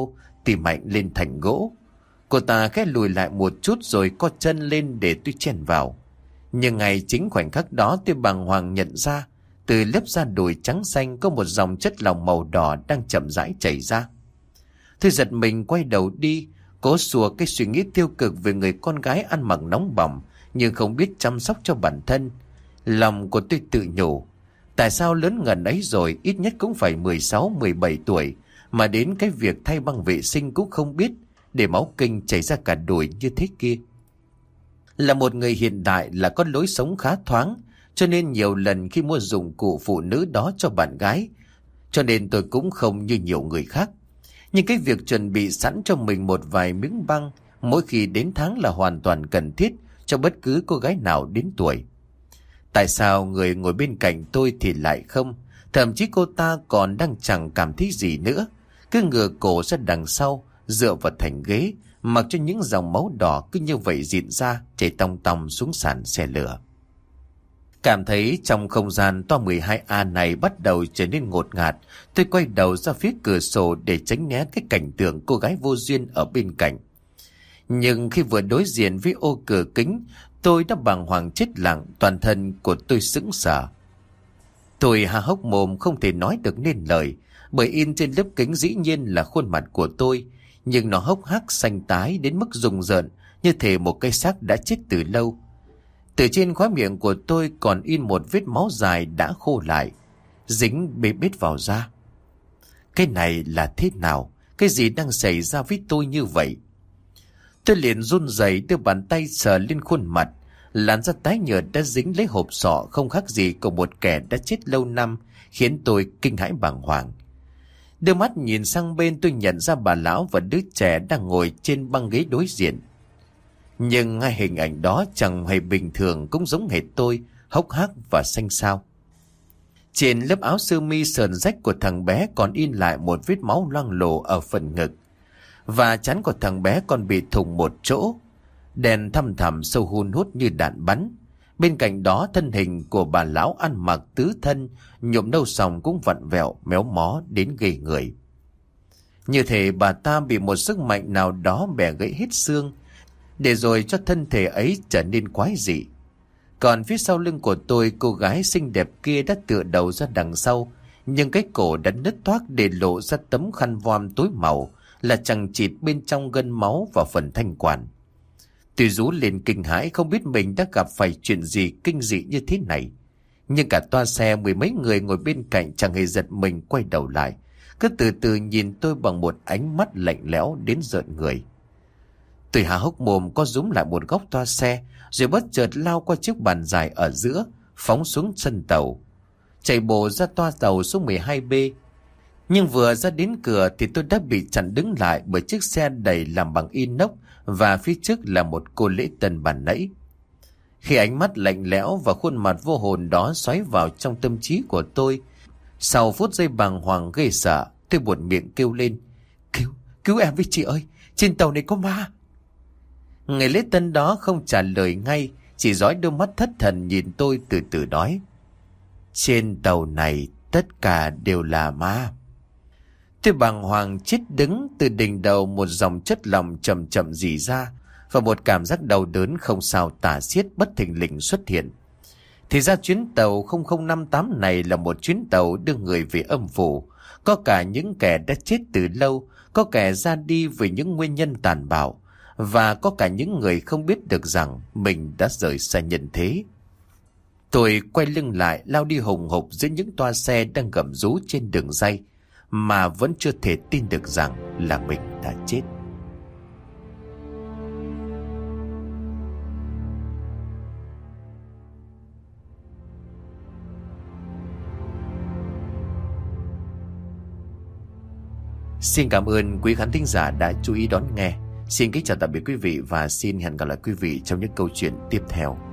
tì mạnh lên thành gỗ. Cô ta khẽ lùi lại một chút rồi co chân lên để tôi chen vào. Nhưng ngay chính khoảnh khắc đó tôi bàng hoàng nhận ra từ lớp da đùi trắng xanh có một dòng chất lỏng màu đỏ đang chậm rãi chảy ra. Tôi giật mình quay đầu đi, cố xua cái suy nghĩ tiêu cực về người con gái ăn mặc nóng bỏng nhưng không biết chăm sóc cho bản thân. Lòng của tôi tự nhủ, tại sao lớn ngần ấy rồi, ít nhất cũng phải mười sáu mười bảy tuổi, mà đến cái việc thay băng vệ sinh cũng không biết, để máu kinh chảy ra cả đùi như thế kia. Là một người hiện đại là có lối sống khá thoáng, cho nên nhiều lần khi mua dụng cụ phụ nữ đó cho bạn gái, cho nên tôi cũng không như nhiều người khác. Nhưng cái việc chuẩn bị sẵn cho mình một vài miếng băng mỗi khi đến tháng là hoàn toàn cần thiết cho bất cứ cô gái nào đến tuổi. Tại sao người ngồi bên cạnh tôi thì lại không? Thậm chí cô ta còn đang chẳng cảm thấy gì nữa, cứ ngửa cổ ra đằng sau, dựa vào thành ghế, mặc cho những dòng máu đỏ cứ như vậy rịn ra, chảy tòng tòng xuống sàn xe lửa. Cảm thấy trong không gian toa mười hai A này bắt đầu trở nên ngột ngạt, tôi quay đầu ra phía cửa sổ để tránh né cái cảnh tượng cô gái vô duyên ở bên cạnh. Nhưng khi vừa đối diện với ô cửa kính, tôi đã bàng hoàng chết lặng, toàn thân của tôi sững sờ. Tôi há hốc mồm không thể nói được nên lời, bởi in trên lớp kính dĩ nhiên là khuôn mặt của tôi, nhưng nó hốc hác xanh tái đến mức rùng rợn, như thể một cái xác đã chết từ lâu. Từ trên khóe miệng của tôi còn in một vết máu dài đã khô lại, dính bê bết vào da. Cái này là thế nào? Cái gì đang xảy ra với tôi như vậy? Tôi liền run rẩy đưa bàn tay sờ lên khuôn mặt, làn da tái nhợt đã dính lấy hộp sọ không khác gì của một kẻ đã chết lâu năm, khiến tôi kinh hãi bàng hoàng. Đưa mắt nhìn sang bên, tôi nhận ra bà lão và đứa trẻ đang ngồi trên băng ghế đối diện. Nhưng hai hình ảnh đó chẳng hề bình thường, cũng giống hệt tôi, hốc hác và xanh xao. Trên lớp áo sơ mi sờn rách của thằng bé còn in lại một vết máu loang lổ ở phần ngực, và trán của thằng bé còn bị thủng một chỗ, đèn thăm thẳm sâu hun hút như đạn bắn. Bên cạnh đó thân hình của bà lão ăn mặc tứ thân, nhuộm nâu sòng cũng vặn vẹo méo mó đến ghê người. Như thể bà ta bị một sức mạnh nào đó bẻ gãy hết xương, để rồi cho thân thể ấy trở nên quái dị. Còn phía sau lưng của tôi, cô gái xinh đẹp kia đã tựa đầu ra đằng sau, nhưng cái cổ đã nứt toác để lộ ra tấm khăn voan tối màu, là chằng chịt bên trong gân máu và phần thanh quản. Tôi rú lên kinh hãi, không biết mình đã gặp phải chuyện gì kinh dị như thế này. Nhưng cả toa xe mười mấy người ngồi bên cạnh chẳng hề giật mình quay đầu lại, cứ từ từ nhìn tôi bằng một ánh mắt lạnh lẽo đến rợn người. Tôi há hốc mồm co rúm lại một góc toa xe, rồi bất chợt lao qua chiếc bàn dài ở giữa, phóng xuống sân tàu, chạy bộ ra toa tàu số mười hai B. Nhưng vừa ra đến cửa thì tôi đã bị chặn đứng lại bởi chiếc xe đầy làm bằng inox, và phía trước là một cô lễ tân bàn nãy. Khi ánh mắt lạnh lẽo và khuôn mặt vô hồn đó xoáy vào trong tâm trí của tôi, sau phút giây bàng hoàng ghê sợ, tôi buột miệng kêu lên: Cứu, cứu em với chị ơi, trên tàu này có ma. Người lễ tân đó không trả lời ngay, chỉ dõi đôi mắt thất thần nhìn tôi từ từ nói: Trên tàu này tất cả đều là ma. Tôi bàng hoàng chết đứng, từ đỉnh đầu một dòng chất lỏng chậm chậm rỉ ra, và một cảm giác đau đớn không sao tả xiết bất thình lình xuất hiện. Thì ra chuyến tàu không không năm tám này là một chuyến tàu đưa người về âm phủ. Có cả những kẻ đã chết từ lâu, có kẻ ra đi vì những nguyên nhân tàn bạo, và có cả những người không biết được rằng mình đã rời xa nhân thế. Tôi quay lưng lại, lao đi hùng hục giữa những toa xe đang gầm rú trên đường ray, mà vẫn chưa thể tin được rằng là mình đã chết. Xin cảm ơn quý khán thính giả đã chú ý đón nghe. Xin kính chào tạm biệt quý vị và xin hẹn gặp lại quý vị trong những câu chuyện tiếp theo.